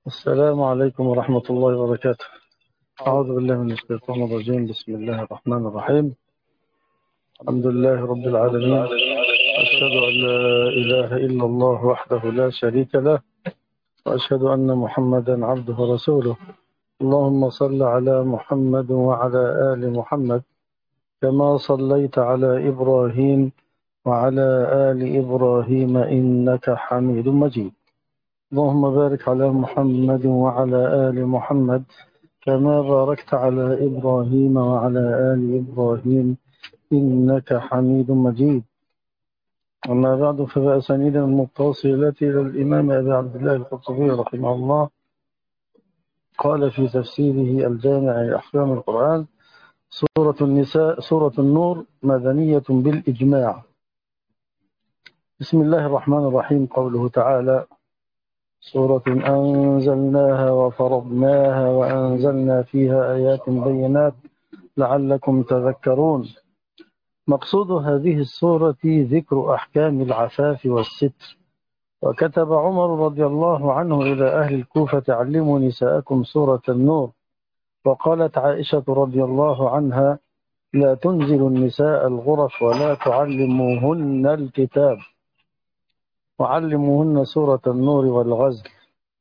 السلام عليكم ورحمة الله وبركاته. أعوذ بالله من الشيطان الرجيم. بسم الله الرحمن الرحيم. الحمد لله رب العالمين، أشهد أن لا إله إلا الله وحده لا شريك له، وأشهد أن محمدا عبده ورسوله. اللهم صل على محمد وعلى آل محمد كما صليت على إبراهيم وعلى آل إبراهيم إنك حميد مجيد. اللهم بارك على محمد وعلى آل محمد كما باركت على إبراهيم وعلى آل إبراهيم إنك حميد مجيد. أما بعد، فبأسانيدنا المتصلة إلى الإمام أبي عبد الله القرطبي رحمه الله قال في تفسيره الجامع لأحكام القرآن: سورة النساء سورة النور مدنية بالإجماع. بسم الله الرحمن الرحيم. قوله تعالى: سورة أنزلناها وفرضناها وأنزلنا فيها آيات بينات لعلكم تذكرون. مقصود هذه السورة ذكر أحكام العفاف والستر. وكتب عمر رضي الله عنه إلى أهل الكوفة: علموا نساءكم سورة النور. وقالت عائشة رضي الله عنها: لا تنزل النساء الغرف ولا تعلموهن الكتاب، وعلموهن سورة النور والغزل.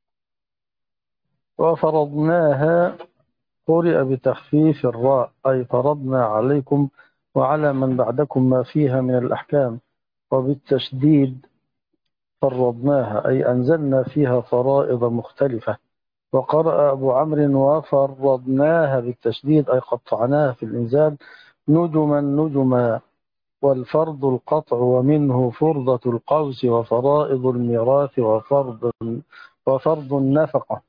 وفرضناها قرئ بتخفيف الراء، أي فرضنا عليكم وعلى من بعدكم ما فيها من الأحكام، وبالتشديد فرضناها أي أنزلنا فيها فرائض مختلفة. وقرأ أبو عمرو: وفرضناها بالتشديد أي قطعناها في الإنزال نجما نجما، والفرض القطع، ومنه فرضة القوس وفرائض الميراث وفرض النفقة.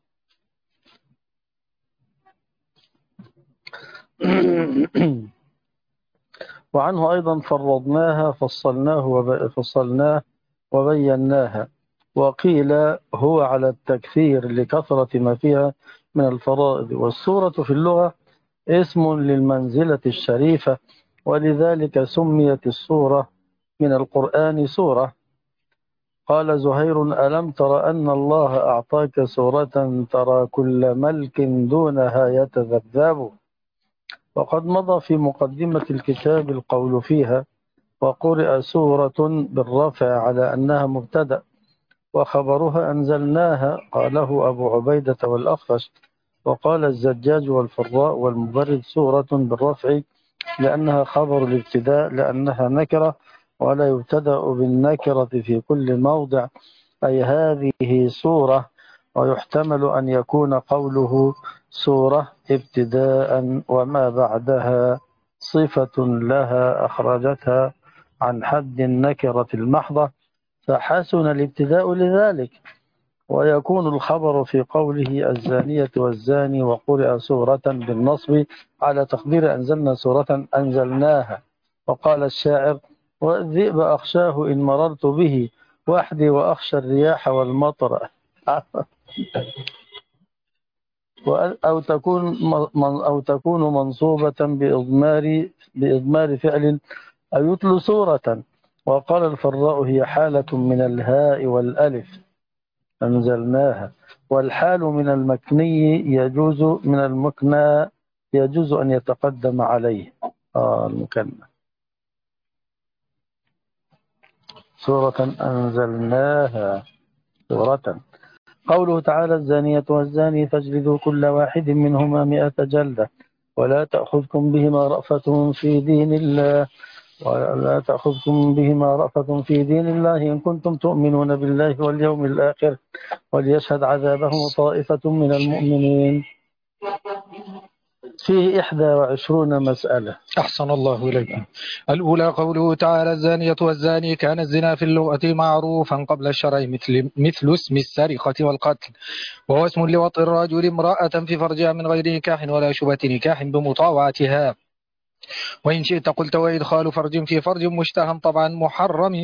وعنه أيضا: فرضناها فصلناه وبيناها. وقيل هو على التكثير لكثرة ما فيها من الفرائض. والسورة في اللغة اسم للمنزلة الشريفة، ولذلك سميت السورة من القرآن سورة. قال زهير: ألم تر أن الله أعطاك سورة ترى كل ملك دونها يتذبذب. وقد مضى في مقدمة الكتاب القول فيها. وقرئ سورة بالرفع على أنها مبتدأ، وخبرها أنزلناها، قاله أبو عبيدة والأخفش. وقال الزجاج والفراء والمبرد: سورة بالرفع لأنها خبر الابتداء، لأنها نكرة ولا يبتدأ بالنكرة في كل موضع، أي هذه سورة. ويحتمل أن يكون قوله سورة ابتداء وما بعدها صفة لها أخرجتها عن حد النكرة المحضة، فحسن الابتداء لذلك. ويكون الخبر في قوله الزانية والزاني، وقرئ سورة بالنصب على تقدير أنزلنا سورة أنزلناها. وقال الشاعر: والذئب أخشاه إن مررت به وحدي وأخشى الرياح والمطر. أو تكون منصوبة بإضمار فعل، أو يتلو سورة. وقال الفراء: هي حالة من الهاء والألف أنزلناها. والحال من المكني يجوز من المكنى يجوز أن يتقدم عليه المكنى. سورة أنزلناها سورة. قوله تعالى: الزانية والزاني فاجلدوا كل واحد منهما 100 جلدة، ولا تأخذكم بهما رأفة في دين الله إن كنتم تؤمنون بالله واليوم الآخر، وليشهد عذابهم طائفة من المؤمنين. فيه 21 مسألة. أحسن الله إليكم. الأولى قوله تعالى: الزانية والزاني. كان الزنا في اللغة معروفا قبل الشرع مثل اسم السرقة والقتل، وهو اسم لوطء الرجل امرأة في فرجها من غير نكاح ولا شبهة نكاح بمطاوعتها. وإن شئت قلت: وإدخال فرج في فرج مشتهى طبعا محرم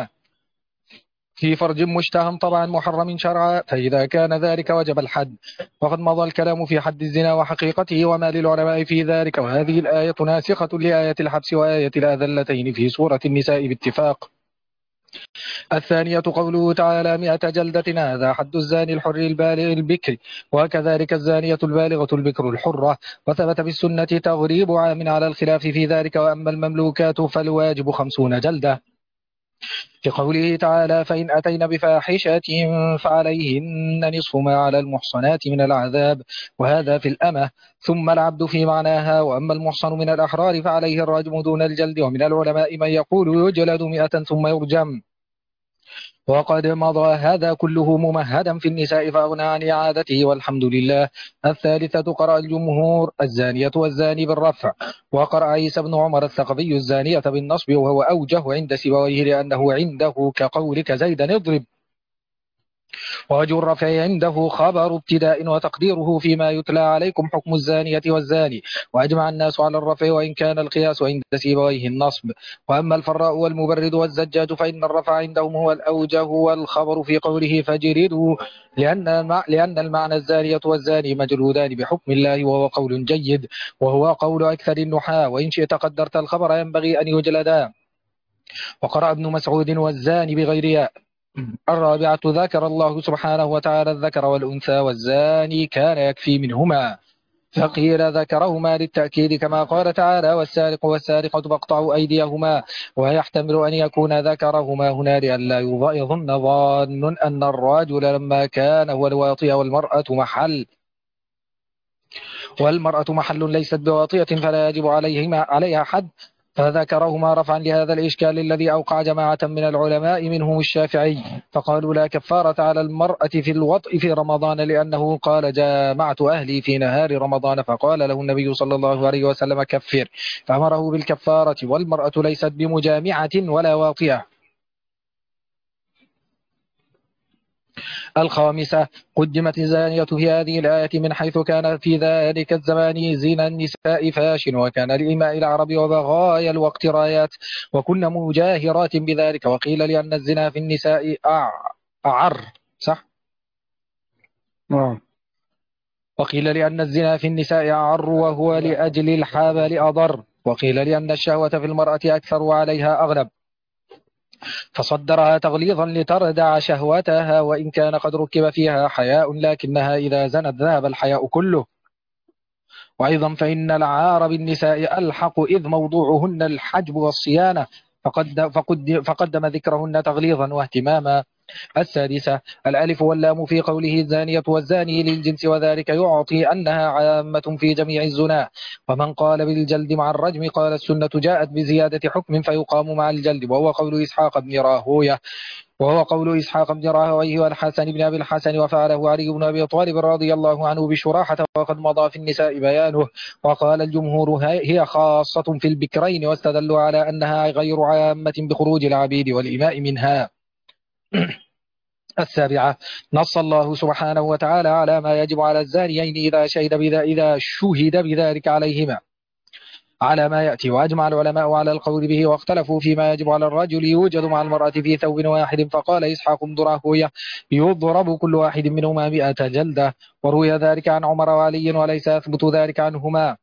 شرعا، فإذا كان ذلك وجب الحد. وقد مضى الكلام في حد الزنا وحقيقته وما للعلماء في ذلك، وهذه الآية ناسخة لآية الحبس وآية الأذلتين في سورة النساء باتفاق. الثانية قوله تعالى 100 جلدة، هذا حد الزاني الحر البالغ البكر، وكذلك الزانية البالغة البكر الحرة. وثبت في السنة تغريب عام على الخلاف في ذلك. وأما المملوكات فالواجب 50 جلدة، لقوله تعالى فإن أتين بفاحشة فعليهن نصف ما على المحصنات من العذاب، وهذا في الأمة. ثم العبد في معناها. وأما المحصن من الأحرار فعليه الرجم دون الجلد. ومن العلماء من يقول يجلد 100 ثم يرجم، وقد مضى هذا كله ممهدا في النساء فأغنى عن إعادته، والحمد لله. الثالثة قرأ الجمهور الزانية والزاني بالرفع، وقرأ عيسى بن عمر الثقفي الزانية بالنصب، وهو أوجه عند سيبويه لأنه عنده كقولك زيدا اضرب. ووجه الرفع عنده خبر ابتداء وتقديره فيما يتلى عليكم حكم الزانية والزاني. وأجمع الناس على الرفع وإن كان القياس عند سيبويه النصب. وأما الفراء والمبرد والزجاج فإن الرفع عندهم هو الأوجه، والخبر في قوله فجردوا، لأن المعنى الزانية والزاني مجلودان بحكم الله، وهو قول جيد، وهو قول أكثر النحاة. وإن شئت قدرت الخبر ينبغي أن يجلدا. وقرأ ابن مسعود والزاني بغير ياء. الرابعة ذكر الله سبحانه وتعالى الذكر والأنثى والزاني كان يكفي منهما، فقيل ذكرهما للتأكيد كما قال تعالى والسارق والسارقة فاقطعوا أيديهما. ويحتمل أن يكون ذكرهما هنا لئلا يظن ظان أن الرجل لما كان هو الواطئ والمرأة محل ليست بواطئة فلا يجب عليها حد، فذكرهما رفعا لهذا الإشكال الذي أوقع جماعة من العلماء منهم الشافعي، فقالوا لا كفارة على المرأة في الوطء في رمضان، لأنه قال جامعت أهلي في نهار رمضان، فقال له النبي صلى الله عليه وسلم كفر، فأمره بالكفارة، والمرأة ليست بمجامعة ولا واطئة. الخامسة قدمت الزانية في هذه الآية من حيث كان في ذلك الزمان زنا النساء فاش، وكان لإماء العرب وبغايا الوقت رايات، وكن مجاهرات بذلك. وقيل لأن الزنا في النساء أعر، صح؟ وقيل لأن الزنا في النساء أعر وهو لأجل الحبل أضر، وقيل لأن الشهوة في المرأة أكثر وعليها أغلب، فصدرها تغليظا لتردع شهوتها، وإن كان قد ركب فيها حياء، لكنها إذا زنت ذهب الحياء كله. وأيضا فإن العار بالنساء ألحق، إذ موضوعهن الحجب والصيانة، فقدم ذكرهن تغليظا واهتماما. السادسة الألف واللام في قوله الزانية والزاني للجنس، وذلك يعطي أنها عامة في جميع الزنا. ومن قال بالجلد مع الرجم قال السنة جاءت بزيادة حكم فيقام مع الجلد، وهو قول إسحاق بن راهويه والحسن بن أبي الحسن، وفعله علي بن أبي طالب رضي الله عنه بشراحة، وقد مضى في النساء بيانه. وقال الجمهور هي خاصة في البكرين، واستدلوا على أنها غير عامة بخروج العبيد والإماء منها. السابعة نص الله سبحانه وتعالى على ما يجب على الزانيين إذا شهد بذلك عليهما على ما يأتي. وأجمع العلماء على القول به، واختلفوا فيما يجب على الرجل يوجد مع المرأة في ثوب واحد، فقال إسحاق بن راهويه يضرب كل واحد منهما 100 جلدة، وروي ذلك عن عمر وعلي وليس يثبت ذلك عنهما.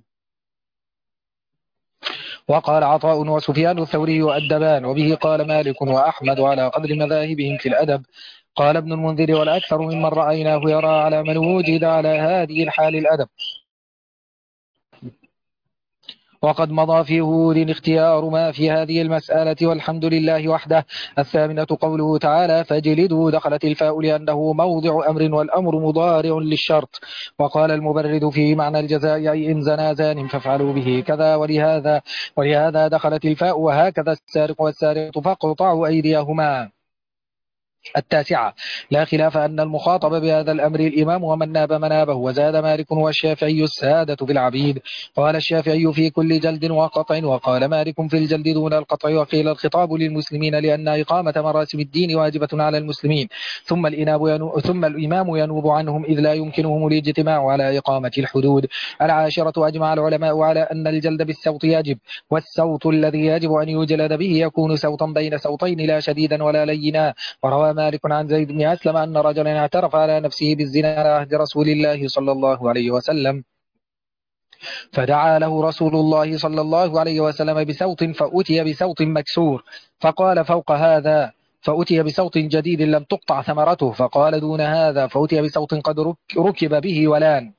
وقال عطاء وسفيان الثوري يؤدبان، وبه قال مالك وأحمد على قدر مذاهبهم في الأدب. قال ابن المنذر والأكثر ممن رأيناه يرى على من وجد على هذه الحال الأدب. وقد مضى في هود اختيار ما في هذه المسألة، والحمد لله وحده. الثامنة قوله تعالى فاجلدوا، دخلت الفاء لأنه موضع أمر، والأمر مضارع للشرط. وقال المبرد في معنى الجزاء أي إن زنا زان فافعلوا به كذا، ولهذا دخلت الفاء. وهكذا السارق والسارقة فاقطعوا أيديهما. التاسعة لا خلاف أن المخاطب بهذا الأمر الإمام ومن ناب منابه. وزاد مالك والشافعي السادة بالعبيد. قال الشافعي في كل جلد وقطع، وقال مالك في الجلد دون القطع. وقيل الخطاب للمسلمين لأن إقامة مراسم الدين واجبة على المسلمين، ثم الإمام ينوب عنهم إذ لا يمكنهم الاجتماع على إقامة الحدود. العاشرة أجمع العلماء على أن الجلد بالسوط يجب، والسوط الذي يجب أن يجلد به يكون سوطا بين سوطين لا شديدا ولا لينا. وروى مالك عن زيد بن أسلم أن رجلا اعترف على نفسه بالزنا على عهد رسول الله صلى الله عليه وسلم، فدعا له رسول الله صلى الله عليه وسلم بسوط فأتي بسوط مكسور، فقال فوق هذا، فأتي بسوط جديد لم تقطع ثمرته، فقال دون هذا، فأتي بسوط قد ركب به ولان،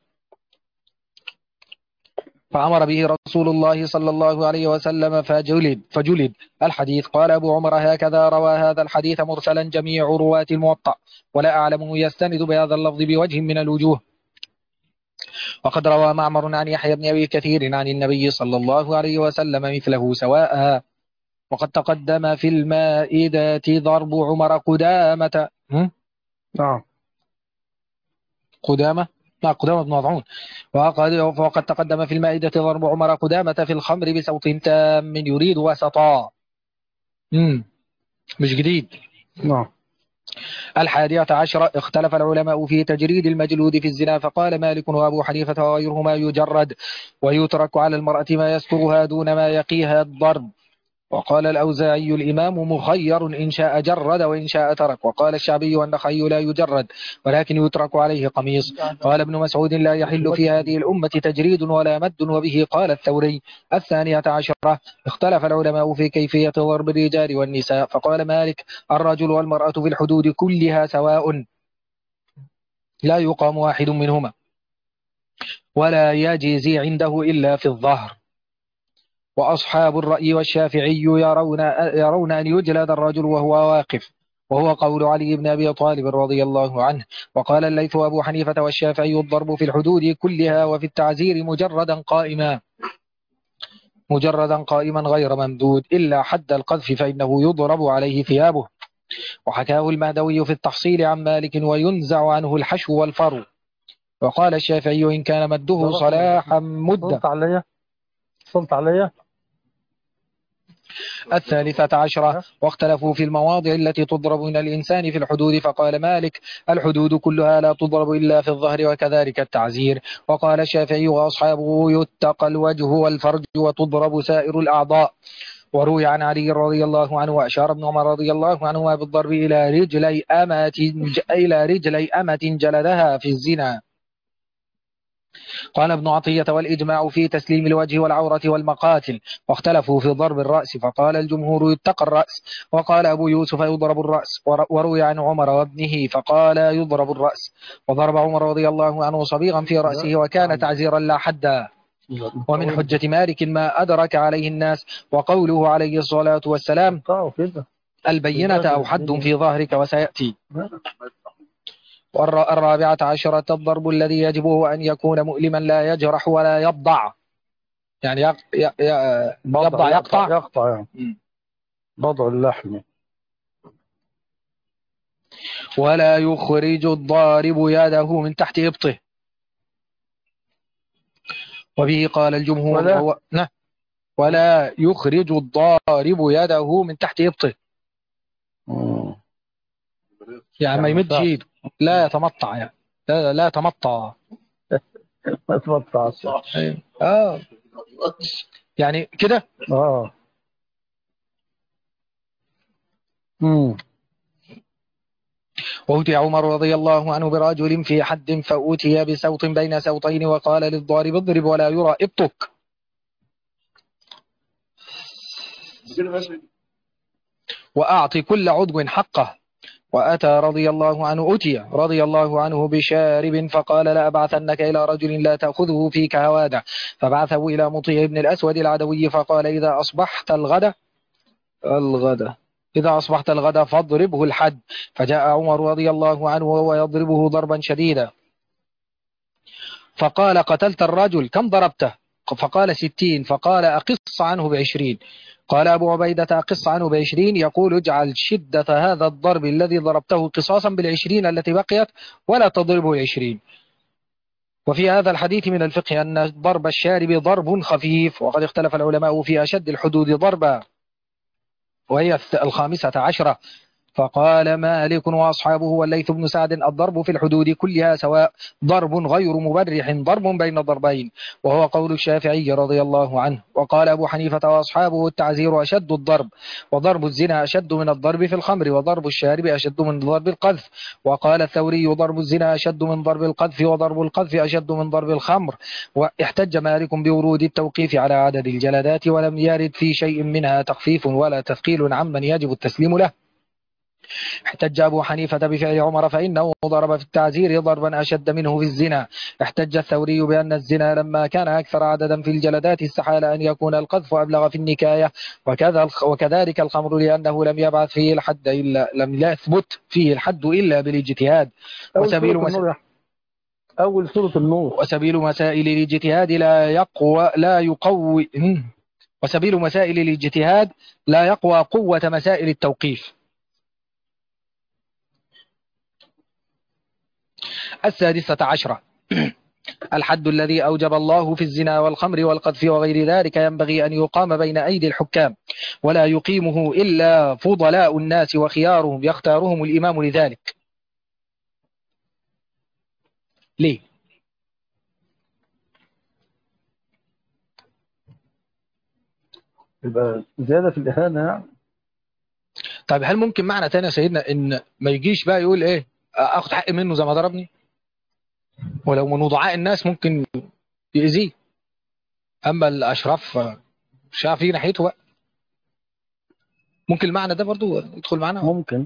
فأمر به رسول الله صلى الله عليه وسلم فجلد الحديث. قال أبو عمر هكذا روى هذا الحديث مرسلا جميع رواة الموطأ، ولا أعلمه يستند بهذا اللفظ بوجه من الوجوه. وقد روى معمر عن يحيى بن أبي كثير عن النبي صلى الله عليه وسلم مثله سواء. وقد تقدم في المائدة ضرب عمر قدامة نعم. قدامة بن مضعون. وقد تقدم في المائدة ضرب عمر قدامة في الخمر بصوت تام يريد وسطا. مش جديد. نعم. 11 اختلف العلماء في تجريد المجلود في الزنا، فقال مالك وأبو حنيفة وغيرهما يجرد ويترك على المرأة ما يسترها دون ما يقيها الضرب. وقال الأوزاعي الإمام مخير إن شاء جرد وإن شاء ترك. وقال الشعبي والنخعي لا يجرد ولكن يترك عليه قميص. قال ابن مسعود لا يحل في هذه الأمة تجريد ولا مد، وبه قال الثوري. 12 اختلف العلماء في كيفية ضرب الرجال والنساء، فقال مالك الرجل والمرأة في الحدود كلها سواء لا يقام واحد منهما، ولا يجزي عنده إلا في الظهر. وأصحاب الرأي والشافعي يرون أن يجلد الرجل وهو واقف، وهو قول علي بن أبي طالب رضي الله عنه. وقال الليث وأبو حنيفة والشافعي الضرب في الحدود كلها وفي التعزير مجردا قائما غير ممدود، إلا حد القذف فإنه يضرب عليه ثيابه. وحكاه المهدوي في التحصيل عن مالك وينزع عنه الحشو والفرو. وقال الشافعي إن كان مده صلاحا مدة. صلت علي 13 واختلفوا في المواضع التي تضرب من الإنسان في الحدود، فقال مالك الحدود كلها لا تضرب إلا في الظهر وكذلك التعزير. وقال الشافعي وأصحابه يتقى الوجه والفرج وتضرب سائر الأعضاء. وروي عن علي رضي الله عنه وأشار ابن عمر رضي الله عنهما بالضرب إلى رجلي أمة جلدها في الزنا. قال ابن عطية والإجماع في تسليم الوجه والعورة والمقاتل. واختلفوا في ضرب الرأس، فقال الجمهور يتقى الرأس، وقال أبو يوسف يضرب الرأس. وروي عن عمر وابنه فقال يضرب الرأس. وضرب عمر رضي الله عنه صبيغا في رأسه وكان تعزيرا لا حدا. ومن حجة مالك ما أدرك عليه الناس، وقوله عليه الصلاة والسلام البينة أو حد في ظهرك وسيأتي. 14 الضرب الذي يجب أن يكون مؤلما لا يجرح ولا يبضع، يعني يبضع يقطع يعني بضع اللحم. ولا يخرج الضارب يده من تحت إبطه، وبه قال الجمهور ولا يخرج الضارب يده من تحت إبطه، يعني ما يمدش ايده، لا يتمطع، يعني لا يتمطع. ما تمطع يعني كده. وأوتي عمر رضي الله عنه برجل في حد فأوتي بسوط بين سوطين وقال للضارب اضرب ولا يرى ابطك، وأعطي كل عضو حقه. وأتى رضي الله عنه بشارب فقال لا أبعثنك إلى رجل لا تأخذه فيك هواده، فبعثه إلى مطيع بن الأسود العدوي فقال إذا أصبحت الغد فاضربه الحد. فجاء عمر رضي الله عنه وهو يضربه ضربا شديدا، فقال قتلت الرجل كم ضربته؟ فقال 60. فقال أقص عنه ب20. قال أبو عبيدة أقص عنه ب20، يقول اجعل شدة هذا الضرب الذي ضربته قصاصا بال20 التي بقيت ولا تضربه 20. وفي هذا الحديث من الفقه أن ضرب الشارب ضرب خفيف. وقد اختلف العلماء في أشد الحدود ضربا، وهي 15. فقال مالك وأصحابه والليث بن سعد الضرب في الحدود كلها سواء، ضرب غير مبرح، ضرب بين الضربين، وهو قول الشافعي رضي الله عنه. وقال أبو حنيفة وأصحابه التعزير أشد الضرب، وضرب الزنا أشد من الضرب في الخمر، وضرب الشارب أشد من ضرب القذف. وقال الثوري ضرب الزنا أشد من ضرب القذف، وضرب القذف أشد من ضرب الخمر. واحتج مالك بورود التوقيف على عدد الجلدات، ولم يرد في شيء منها تخفيف ولا تثقيل عمن يجب التسليم له. احتج أبو حنيفة بفعل عمر فإنه ضرب في التعزير ضربا أشد منه في الزنا. احتج الثوري بأن الزنا لما كان أكثر عددا في الجلدات استحال أن يكون القذف أبلغ في النكاية، وكذلك الخمر لأنه لم يبعث فيه الحد إلا لم يثبت فيه الحد إلا بالاجتهاد. أول سورة النور. وسبيل مسائل الاجتهاد وسبيل مسائل الاجتهاد لا يقوى قوة مسائل التوقيف. 16. الحد الذي أوجب الله في الزنا والخمر والقذف وغير ذلك ينبغي أن يقام بين أيدي الحكام، ولا يقيمه إلا فضلاء الناس وخيارهم يختارهم الإمام لذلك. ليه؟ يبقى زيادة في الإهانة يعني. طيب هل ممكن معنى تاني يا سيدنا إن ما يجيش بقى يقول إيه أخذ حقي منه زي ما ضربني، ولو من وضعاء الناس ممكن يأذيه، أما الأشراف مش عارف يجي ناحيته بقى. ممكن المعنى ده برضو يدخل معنا؟ ممكن.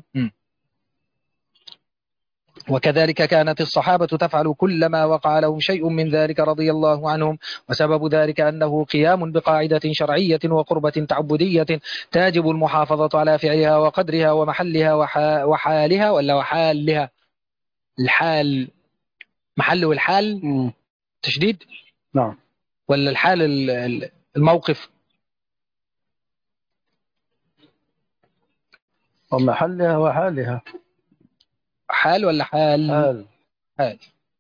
وكذلك كانت الصحابة تفعل كلما وقع لهم شيء من ذلك رضي الله عنهم، وسبب ذلك أنه قيام بقاعدة شرعية وقربة تعبدية تجب المحافظة على فعلها وقدرها ومحلها وحالها ولا وحالها. الحال محل والحال تشديد. نعم. ولا الحال الموقف. ومحلها وحالها. حال ولا حال؟ حال.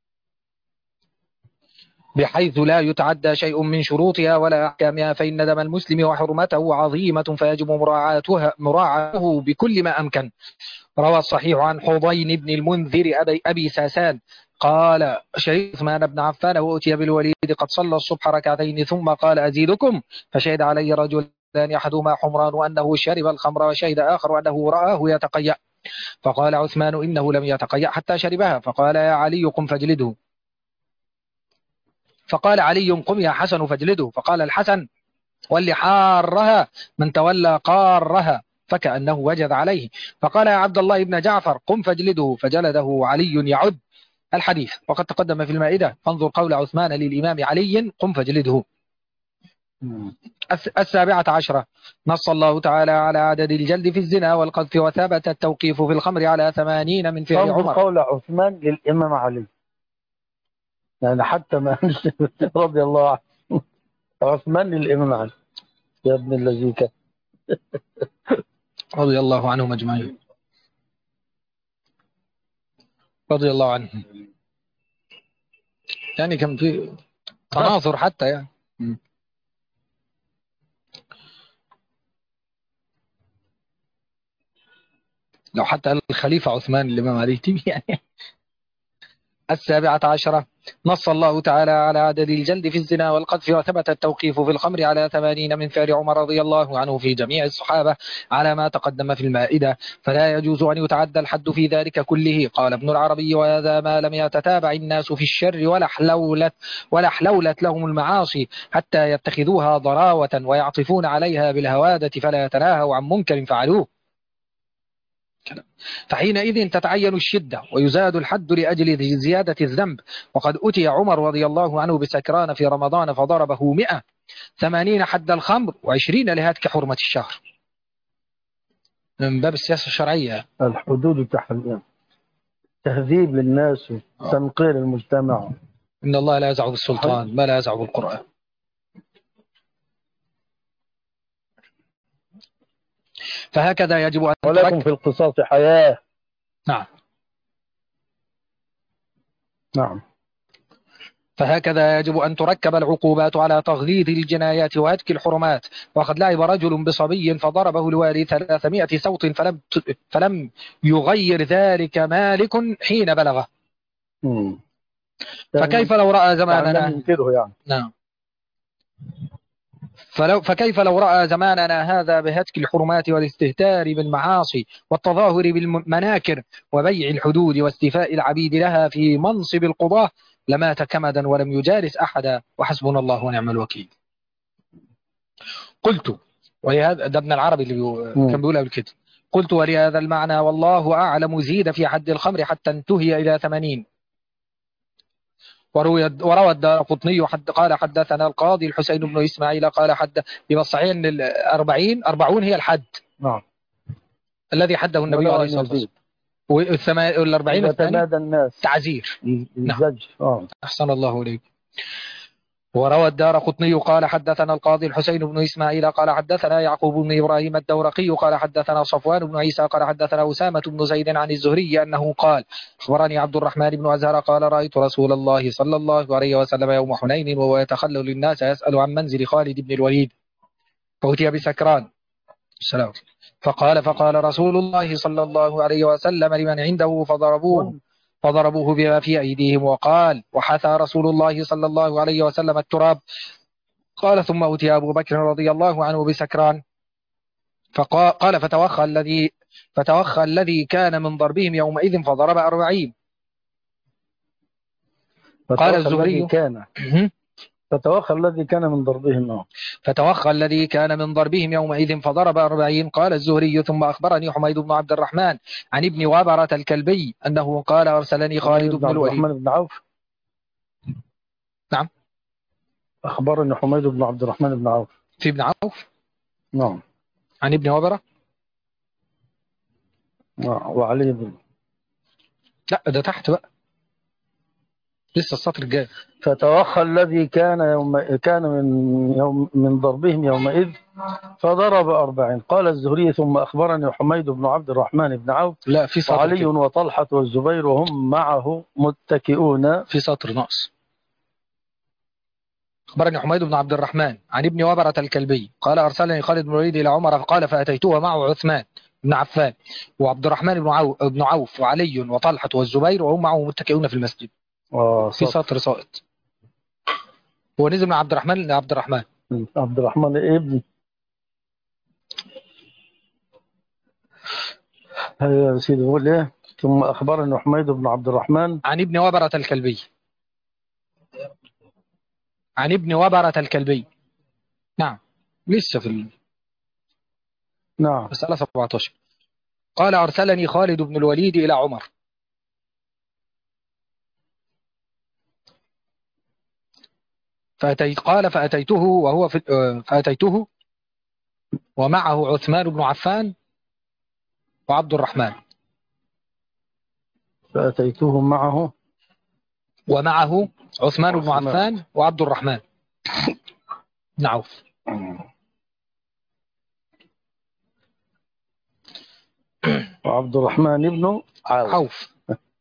بحيث لا يتعدى شيء من شروطها ولا أحكامها، فإن دم المسلم وحرمته عظيمة فيجب مراعاته بكل ما أمكن. روى الصحيح عن حضين بن المنذر أبي ساسان قال شهد عثمان بن عفان وأتي بالوليد قد صلى الصبح ركعتين ثم قال أزيدكم، فشهد علي رجلان أحدهما حمران وأنه شرب الخمر، وشهد آخر أنه رآه يتقيأ، فقال عثمان إنه لم يتقيأ حتى شربها، فقال يا علي قم فاجلده، فقال علي قم يا حسن فاجلده، فقال الحسن واللي حارها من تولى قارها، فكأنه وجد عليه، فقال يا عبد الله بن جعفر قم فاجلده، فجلده علي يعد الحديث. وقد تقدم في المائدة فانظر قول عثمان للإمام علي قم فاجلده. 17. نص الله تعالى على عدد الجلد في الزنا والقذف، وثبت التوقيف في الخمر على 80 من فعل عمر. قول عثمان للإمام علي يعني حتى ما رضي الله عنه. عثمان للإمام علي يا ابن اللذيكة رضي الله عنهم أجمعين، رضي الله عنهم. يعني كان في تناظر حتى يعني. لو حتى الخليفة عثمان الإمام علي يعني. 17. نص الله تعالى على عدد الجلد في الزنا والقذف، وثبت التوقيف في الخمر على 80 من فعل عمر رضي الله عنه في جميع الصحابة على ما تقدم في المائدة، فلا يجوز أن يتعدى الحد في ذلك كله. قال ابن العربي وهذا ما لم يتتابع الناس في الشر ولا حلولت لهم المعاصي حتى يتخذوها ضراوة ويعطفون عليها بالهوادة فلا يتناهوا عن منكر فعلوه، فحينئذ تتعين الشدة ويزاد الحد لأجل زيادة الذنب. وقد أتي عمر رضي الله عنه بسكران في رمضان فضربه 100، 80 حد الخمر و20 لهتك حرمة الشهر، من باب السياسة الشرعية. الحدود تهذيب للناس وتنقير المجتمع. إن الله لا يزع بالسلطان ما لا يزع بالقرآن. فهكذا يجب أن ولكم في القصاص حياة. نعم. فهكذا يجب أن تركب العقوبات على تغليظ الجنايات وهتك الحرمات. وقد لعب رجل بصبي فضربه الوالي 300 صوت فلم يغير ذلك مالك حين بلغه. فكيف لو رأى زماننا ينكره يعني. نعم. فكيف لو رأى زماننا هذا بهتك الحرمات والاستهتار بالمعاصي والتظاهر بالمناكر وبيع الحدود واستيفاء العبيد لها في منصب القضاة لمات كمدا ولم يجالس أحدا وحسبنا الله ونعم الوكيل. قلت ولهذا ده ابن العربي اللي كان بيقول قبل كده. قلت ولهذا المعنى والله أعلم زيد في حد الخمر حتى انتهي إلى 80. وروى الدارقطني قال حدثنا القاضي الحسين بن إسماعيل قال يبقى الصحيح ان 40 هي الحد. نعم. الذي حده النبي عليه الصلاة والسلام. وال40 الثاني تعزير. نعم. أحسن الله إليك. وروى الدارقطني قال حدثنا القاضي الحسين بن إسماعيل قال حدثنا يعقوب بن إبراهيم الدورقي قال حدثنا صفوان بن عيسى قال حدثنا أسامة بن زيد عن الزهري أنه قال أخبرني عبد الرحمن بن أزهر قال رأيت رسول الله صلى الله عليه وسلم يوم حنين وهو يتخلل الناس يسأل عن منزل خالد بن الوليد فأتي بسكران السلام فقال رسول الله صلى الله عليه وسلم لمن عنده فضربوه بما في أيديهم وقال وحثى رسول الله صلى الله عليه وسلم التراب. قال ثم أتي أبو بكر رضي الله عنه بسكران فقال فتوخى الذي كان من ضربهم يومئذ فضرب 40. قال الزهري فتوخى الذي كان من ضربهم فتوخى الذي كان من ضربهم يومئذ فضرب 40. قال الزهري ثم أخبرني حميد بن عبد الرحمن عن ابن وابرة الكلبي أنه قال أرسلني خالد بن الوليد. الرحمن بن عوف. نعم. أخبرني حميد بن عبد الرحمن بن عوف. في ابن عوف. نعم. عن ابن وابرة. وعلي بن. لا ده تحت بقى لسه السطر الجاي. فتوخى الذي كان من ضربهم يومئذ فضرب 40. قال الزهري ثم أخبرني حميد بن عبد الرحمن بن عوف لا في سطر وعلي وطلحة والزبير وهم معه متكئون. في سطر ناقص. أخبرني حميد بن عبد الرحمن عن ابن وبرة الكلبي قال أرسلني خالد بن الوليد إلى عمر قال فأتيته معه عثمان بن عفان وعبد الرحمن بن عوف وعلي وطلحة والزبير وهم معه متكئون في المسجد. في سطر ساقط. هو نزل من عبد الرحمن لعبد الرحمن. عبد الرحمن ابن يا سيدي قول ايه. ثم أخبرني حميد بن عبد الرحمن عن ابن وبرة الكلبي. عن ابن وبرة الكلبي. نعم لسه في نعم مسألة 17. قال أرسلني خالد بن الوليد إلى عمر قال فأتيته ومعه عثمان بن عفان وعبد الرحمن. فأتيته ومعه عثمان بن عفان وعبد الرحمن بن عوف. وعبد الرحمن بن عوف.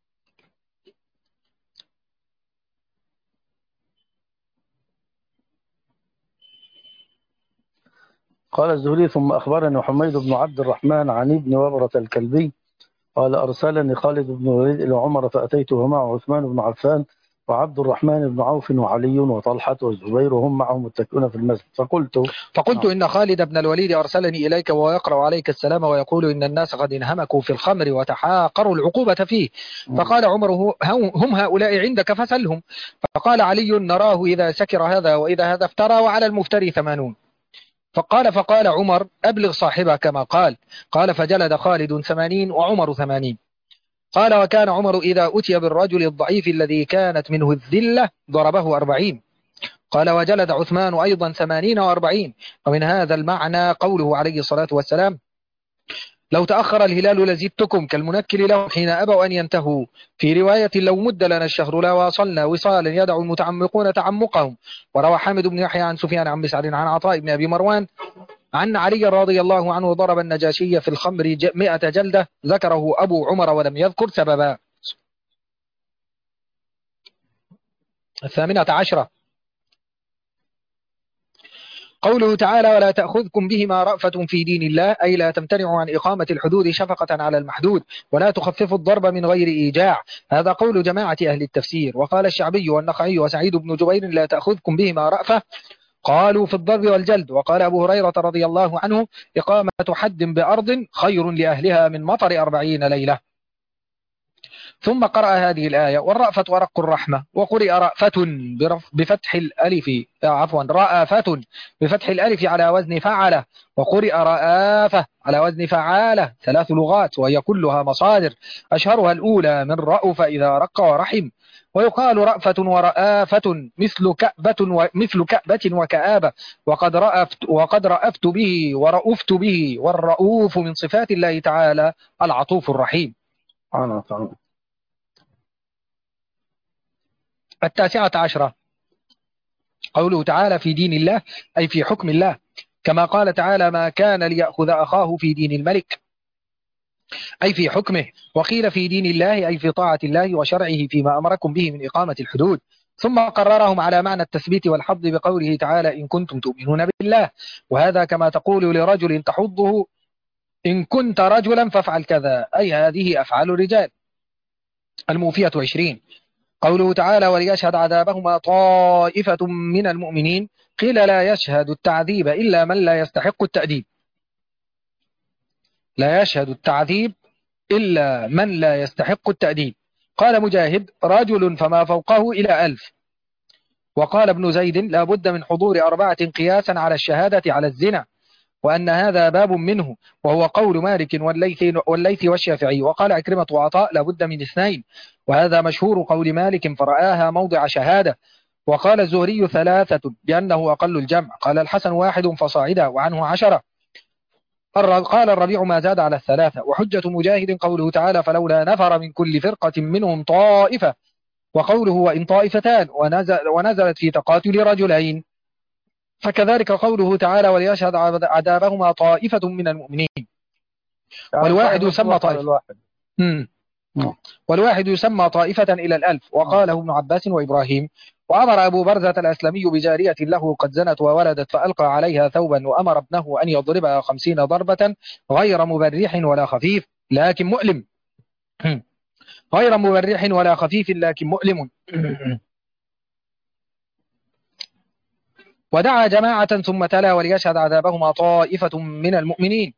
قال الزهري ثم أخبرني حميد بن عبد الرحمن عن ابن وبرة الكلبي قال أرسلني خالد بن الوليد إلى عمر فأتيته معه عثمان بن عفان وعبد الرحمن بن عوف وعلي وطلحة والزبير وهم معهم متكئون في المسجد. فقلت إن خالد بن الوليد أرسلني إليك ويقرأ عليك السلام ويقول إن الناس قد انهمكوا في الخمر وتحاقروا العقوبة فيه. فقال عمر هم هؤلاء عندك فسلهم. فقال علي نراه إذا سكر هذا وإذا هذا افترى وعلى المفتري 80. فقال عمر أبلغ صاحبه كما قال فجلد خالد 80 وعمر 80. قال وكان عمر إذا أتي بالرجل الضعيف الذي كانت منه الذلة ضربه 40. قال وجلد عثمان أيضا 80 و40. ومن هذا المعنى قوله عليه الصلاة والسلام لو تأخر الهلال لزدتكم كالمنكل لهم حين أبوا أن ينتهوا. في رواية لو مد لنا الشهر لا واصلنا وصالا يدعو المتعمقون تعمقهم. وروى حامد بن يحيى عن سفيان عن مسعر عن عطاء بن أبي مروان عن علي رضي الله عنه ضرب النجاشي في الخمر 100 جلدة ذكره أبو عمر ولم يذكر سببا. 18. قوله تعالى ولا تأخذكم بهما رأفة في دين الله، أي لا تمتنعوا عن إقامة الحدود شفقة على المحدود، ولا تخففوا الضرب من غير إيجاع. هذا قول جماعة أهل التفسير. وقال الشعبي والنخعي وسعيد بن جبير لا تأخذكم بهما رأفة، قالوا في الضرب والجلد. وقال أبو هريرة رضي الله عنه إقامة حد بأرض خير لأهلها من مطر 40 ليلة. ثم قرأ هذه الآية والرأفة ورق الرحمة، وقرئ رأفة بفتح الألف رأفة بفتح الألف على وزن فعلة، وقرئ رآفة على وزن فعالة. 3 لغات وهي كلها مصادر، أشهرها الأولى من رأف إذا رق ورحم. ويقال رأفة ورآفة مثل كأبة وكآبة. وقد رأفت به ورأفت به، والرؤوف من صفات الله تعالى العطوف الرحيم. 19. قوله تعالى في دين الله، أي في حكم الله، كما قال تعالى ما كان ليأخذ أخاه في دين الملك، أي في حكمه. وقيل في دين الله أي في طاعة الله وشرعه فيما أمركم به من إقامة الحدود. ثم قررهم على معنى التثبيت والحظ بقوله تعالى إن كنتم تؤمنون بالله. وهذا كما تقول لرجل تحضه إن كنت رجلا فافعل كذا، أي هذه أفعال الرجال. الموفية 20. قوله تعالى وليشهد عذابهما طائفة من المؤمنين، قيل لا يشهد التعذيب إلا من لا يستحق التأديب. لا يشهد التعذيب إلا من لا يستحق التأديب. قال مجاهد رجل فما فوقه إلى 1000. وقال ابن زيد لا بد من حضور 4 قياسا على الشهادة على الزنا، وأن هذا باب منه، وهو قول مالك والليث والشافعي. وقال عكرمة وعطاء لا بد من 2، وهذا مشهور قول مالك فرآها موضع شهادة. وقال الزهري 3 لأنه أقل الجمع. قال الحسن 1 فصاعدا، وعنه 10. قال الربيع ما زاد على 3. وحجة مجاهد قوله تعالى فلولا نفر من كل فرقة منهم طائفة، وقوله وإن طائفتان، ونزلت في تقاتل رجلين. فكذلك قوله تعالى وليشهد عذابهما طائفة من المؤمنين. والواحد يسمى طائفة. والواحد يسمى طائفة إلى 1000. وقاله ابن عباس وإبراهيم. وأمر أبو برزة الأسلمي بجارية له قد زنت وولدت فألقى عليها ثوبا، وأمر ابنه أن يضربها 50 ضربة غير مبرح ولا خفيف لكن مؤلم. غير مبرح ولا خفيف لكن مؤلم. ودعا جماعة ثم تلا وليشهد عذابهما طائفة من المؤمنين.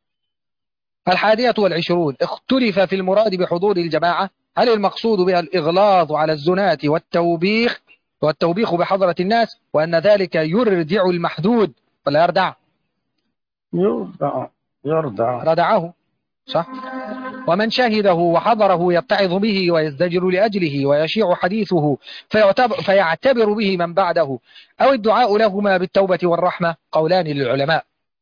21. اختلف في المراد بحضور الجماعة، هل المقصود بها الإغلاظ على الزناة والتوبيخ بحضرة الناس، وأن ذلك يردع المحدود ولا يردع؟ ردعه صح. ومن شهده وحضره يتعظ به ويزدجر لأجله ويشيع حديثه فيعتبر به من بعده، أو الدعاء لهما بالتوبة والرحمة، قولان للعلماء.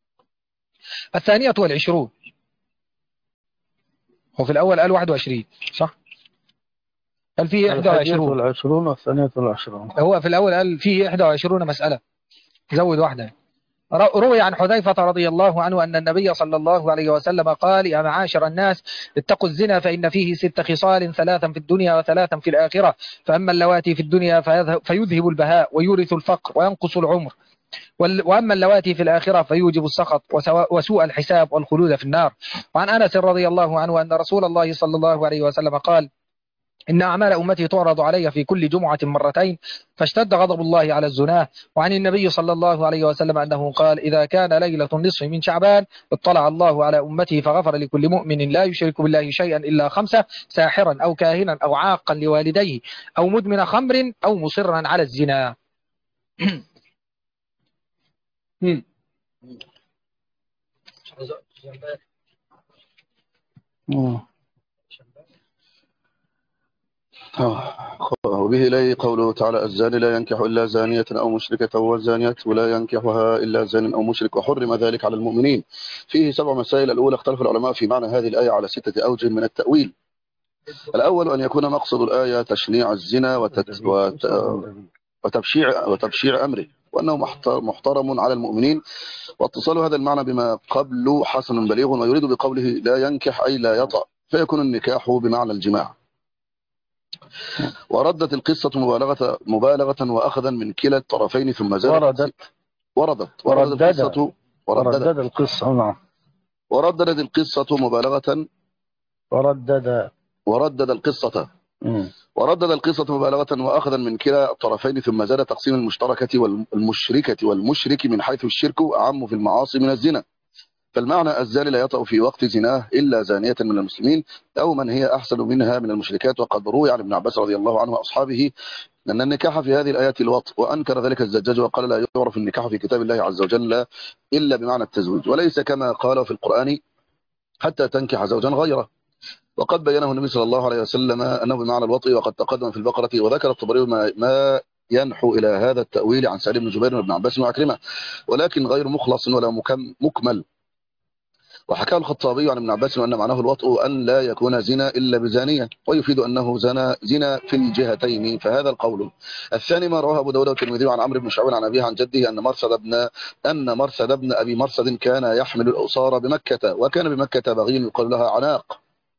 22. هو في الأول قال 21 صح؟ قال فيه 21 والعشرون. هو في الأول قال فيه 21 مسألة، زود واحدة. روي عن حذيفة رضي الله عنه أن النبي صلى الله عليه وسلم قال يا معاشر الناس اتقوا الزنا فإن فيه 6 خصال، 3 في الدنيا و3 في الآخرة. فأما اللواتي في الدنيا فيذهب البهاء ويورث الفقر وينقص العمر، وأما اللواتي في الآخرة فيوجب السخط وسوء الحساب والخلود في النار. وعن أنس رضي الله عنه أن رسول الله صلى الله عليه وسلم قال إن أعمال أمتي تعرض علي في كل جمعة 2 فاشتد غضب الله على الزناه. وعن النبي صلى الله عليه وسلم أنه قال إذا كان ليلة النصف من شعبان اطلع الله على أمتي فغفر لكل مؤمن لا يشرك بالله شيئا إلا 5 ساحرا أو كاهنا أو عاقا لوالديه أو مدمن خمر أو مصرا على الزنا. وبه إليه قوله تعالى الزاني لا ينكح إلا زانية أو مشركة والزانية ولا ينكحها إلا زان أو مشرك، وحرم ذلك على المؤمنين. فيه 7 مسائل. الأولى اختلف العلماء في معنى هذه الآية على 6 أوجه من التأويل. الأول أن يكون مقصد الآية تشنيع الزنا وتبشيع أمره، وأنه محترم على المؤمنين، واتصال هذا المعنى بما قبل حسن بليغ. ويريد بقوله لا ينكح أي لا يطأ، فيكون النكاح بمعنى الجماع. وردت القصة مبالغة وأخذا من كلا الطرفين ثم زادت وردت القصة وردد القصة. نعم. ورددت القصة مبالغة وردد القصة وردد القصة مبالغة وأخذا من كلا الطرفين ثم زاد تقسيم المشتركة والمشركة والمشرك من حيث الشرك أعم في المعاصي من الزنا. فالمعنى الزاني لا يطأ في وقت زناه إلا زانية من المسلمين أو من هي أحسن منها من المشركات. وقد روي عن ابن عباس رضي الله عنه وأصحابه أن النكاح في هذه الآيات الوطء، وأنكر ذلك الزجاج وقال لا يعرف النكاح في كتاب الله عز وجل إلا بمعنى التزويج، وليس كما قال في القرآن حتى تنكح زوجا غيره. وقد بينه النبي صلى الله عليه وسلم أنه بمعنى الوطء، وقد تقدم في البقرة. وذكر الطبري ما ينحو إلى هذا التأويل عن سعيد بن جبير وابن عباس وعكرمة، ولكن غير مخلص ولا مكمل. وحكاه الخطابي عن ابن عباس أن معناه الوطء أن لا يكون زنا إلا بزانية، ويفيد أنه زنا في الجهتين. فهذا القول. الثاني ما رواه أبو داود والترمذي عن عمرو بن شعيب عن أبيه عن جده أن مرثد بن أبي مرثد كان يحمل الأوصار بمكة، وكان بمكة بغي يقال لها عناق،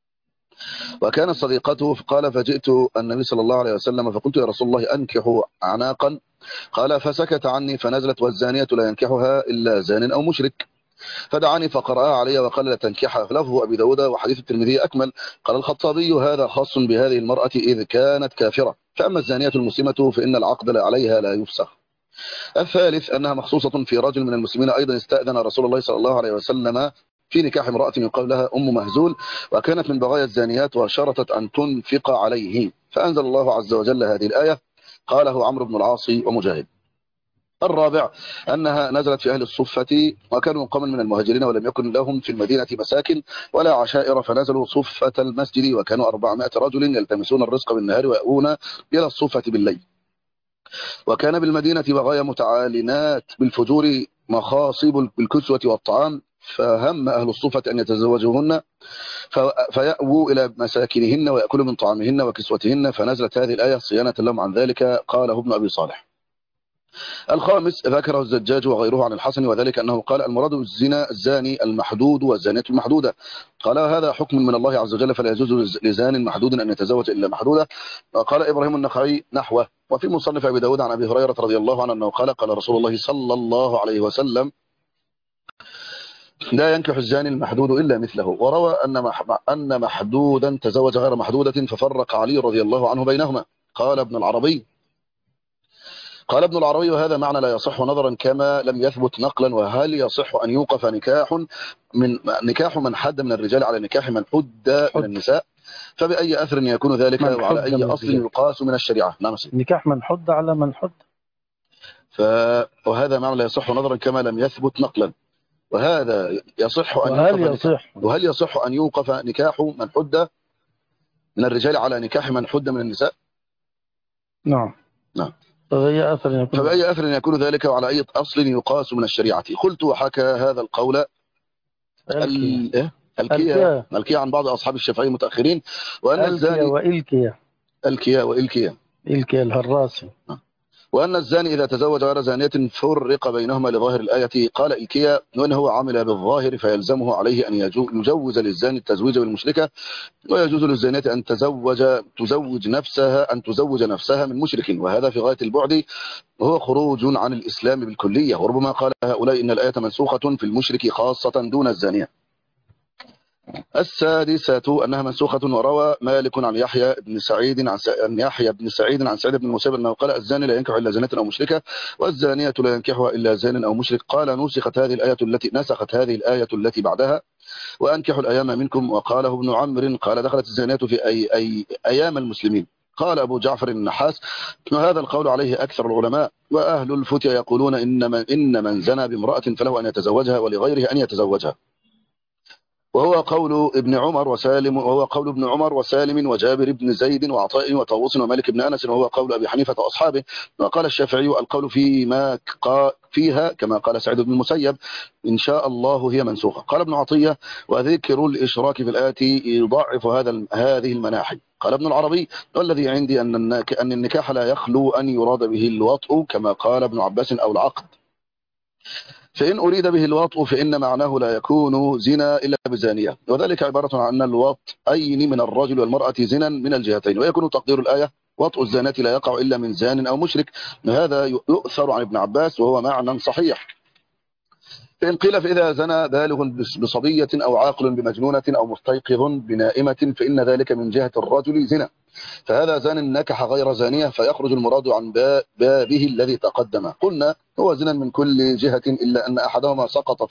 وكانت صديقته. فقال فجئت النبي صلى الله عليه وسلم فقلت يا رسول الله أنكح عناقا؟ قال فسكت عني فنزلت والزانية لا ينكحها إلا زان أو مشرك. فدعاني فقرأها علي وقال لا تنكحها. لفظ أبي داود وحديث الترمذي أكمل. قال الخطابي هذا خاص بهذه المرأة إذ كانت كافرة، فأما الزانية المسلمة فإن العقد عليها لا يفسخ. الثالث أنها مخصوصة في رجل من المسلمين أيضا استأذن رسول الله صلى الله عليه وسلم في نكاح امرأة يقال لها أم مهزول، وكانت من بغايا الزانيات وشرطت أن تنفق عليه، فأنزل الله عز وجل هذه الآية. قاله عمرو بن العاص ومجاهد. الرابع أنها نزلت في أهل الصفة، وكانوا قوما من المهاجرين ولم يكن لهم في المدينة مساكن ولا عشائر، فنزلوا صفة المسجد، وكانوا 400 رجل يلتمسون الرزق بالنهار ويأوون إلى الصفة بالليل. وكان بالمدينة بغايا متعالنات بالفجور مخاصب بالكسوة والطعام، فهم أهل الصفة أن يتزوجوهن فيأووا إلى مساكنهن ويأكلوا من طعامهن وكسوتهن، فنزلت هذه الآية صيانة لهم عن ذلك. قاله ابن أبي صالح. الخامس ذكره الزجاج وغيره عن الحسن، وذلك أنه قال المراد الزنا الزاني المحدود والزانية المحدودة. قال هذا حكم من الله عز وجل فلا يجوز لزان محدود أن يتزوج إلا محدودة. قال إبراهيم النخعي نحوه. وفي مصنف أبي داود عن أبي هريرة رضي الله عنه أنه قال رسول الله صلى الله عليه وسلم لا ينكح الزاني المحدود إلا مثله. وروى أن محدودا تزوج غير محدودة ففرق علي رضي الله عنه بينهما. قال ابن العربي وهذا معنى لا يصح نظرا كما لم يثبت نقلا. وهل يصح أن يوقف نكاح من حد من الرجال على نكاح من حد من النساء؟ فبأي أثر يكون ذلك وعلى أي أصل يقاس من الشريعة؟ نعم سيدي. نكاح من حد على من حد. وهذا معنى لا يصح نظرا كما لم يثبت نقلا. وهذا يصح أن وهل يصح أن يوقف نكاح من حد من الرجال على نكاح من حد من النساء؟ نعم. فبأي أثر يكون ذلك وعلى أي أصل يقاس من الشريعة؟ قلت وحكى هذا القول الكيا عن بعض أصحاب الشافعي المتأخرين، وأن الزاني إلكيا الهراسي، وأن الزاني إذا تزوج غير زانية فرق بينهما لظاهر الآية. قال إلكيا وإن هو عمل بالظاهر فيلزمه عليه أن يجوز للزاني التزويج بالمشركة، ويجوز للزانية أن تزوج نفسها من مشرك، وهذا في غاية البعد وهو خروج عن الإسلام بالكلية. وربما قال هؤلاء إن الآية منسوخة في المشرك خاصة دون الزانية. السادسة أنها منسوخة. وروى مالك عن يحيى بن سعيد عن سعيد بن المسيب أنه قال الزاني لا ينكح إلا زانية أو مشركة، والزانية لا ينكحها إلا زان أو مشرك. قال نسخت هذه الآية التي بعدها وأنكحوا الأيام منكم. وقاله ابن عمرو قال دخلت الزانية في أي أيام المسلمين. قال أبو جعفر النحاس وهذا القول عليه أكثر العلماء، وأهل الفتيا يقولون إن من زنى بامرأة فله أن يتزوجها ولغيره أن يتزوجها، وهو قول ابن عمر وسالم وجابر بن زيد وعطاء وطاووس ومالك بن أنس، وهو قول أبي حنيفة وأصحابه. وقال الشافعي القول فيها كما قال سعيد بن المسيب إن شاء الله هي منسوخة. قال ابن عطية وذكر الإشراك في الآية يضعف هذه المناحي. قال ابن العربي والذي عندي أن النكاح لا يخلو أن يراد به الوطء كما قال ابن عباس أو العقد. فإن أريد به الوطء فإن معناه لا يكون زنا إلا بزانية، وذلك عبارة عن أن الوطئين من الرجل والمرأة زنا من الجهتين، ويكون تقدير الآية وطء الزانية لا يقع إلا من زان أو مشرك. وهذا يؤثر عن ابن عباس وهو معنى صحيح. فإن قيل فإذا زنى بالغ بصبية أو عاقل بمجنونة أو مستيقظ بنائمة فإن ذلك من جهة الرجل زنا، فهذا زان نكح غير زانية، فيخرج المراد عن بابه الذي تقدم. قلنا هو زنا من كل جهة إلا أن أحدهما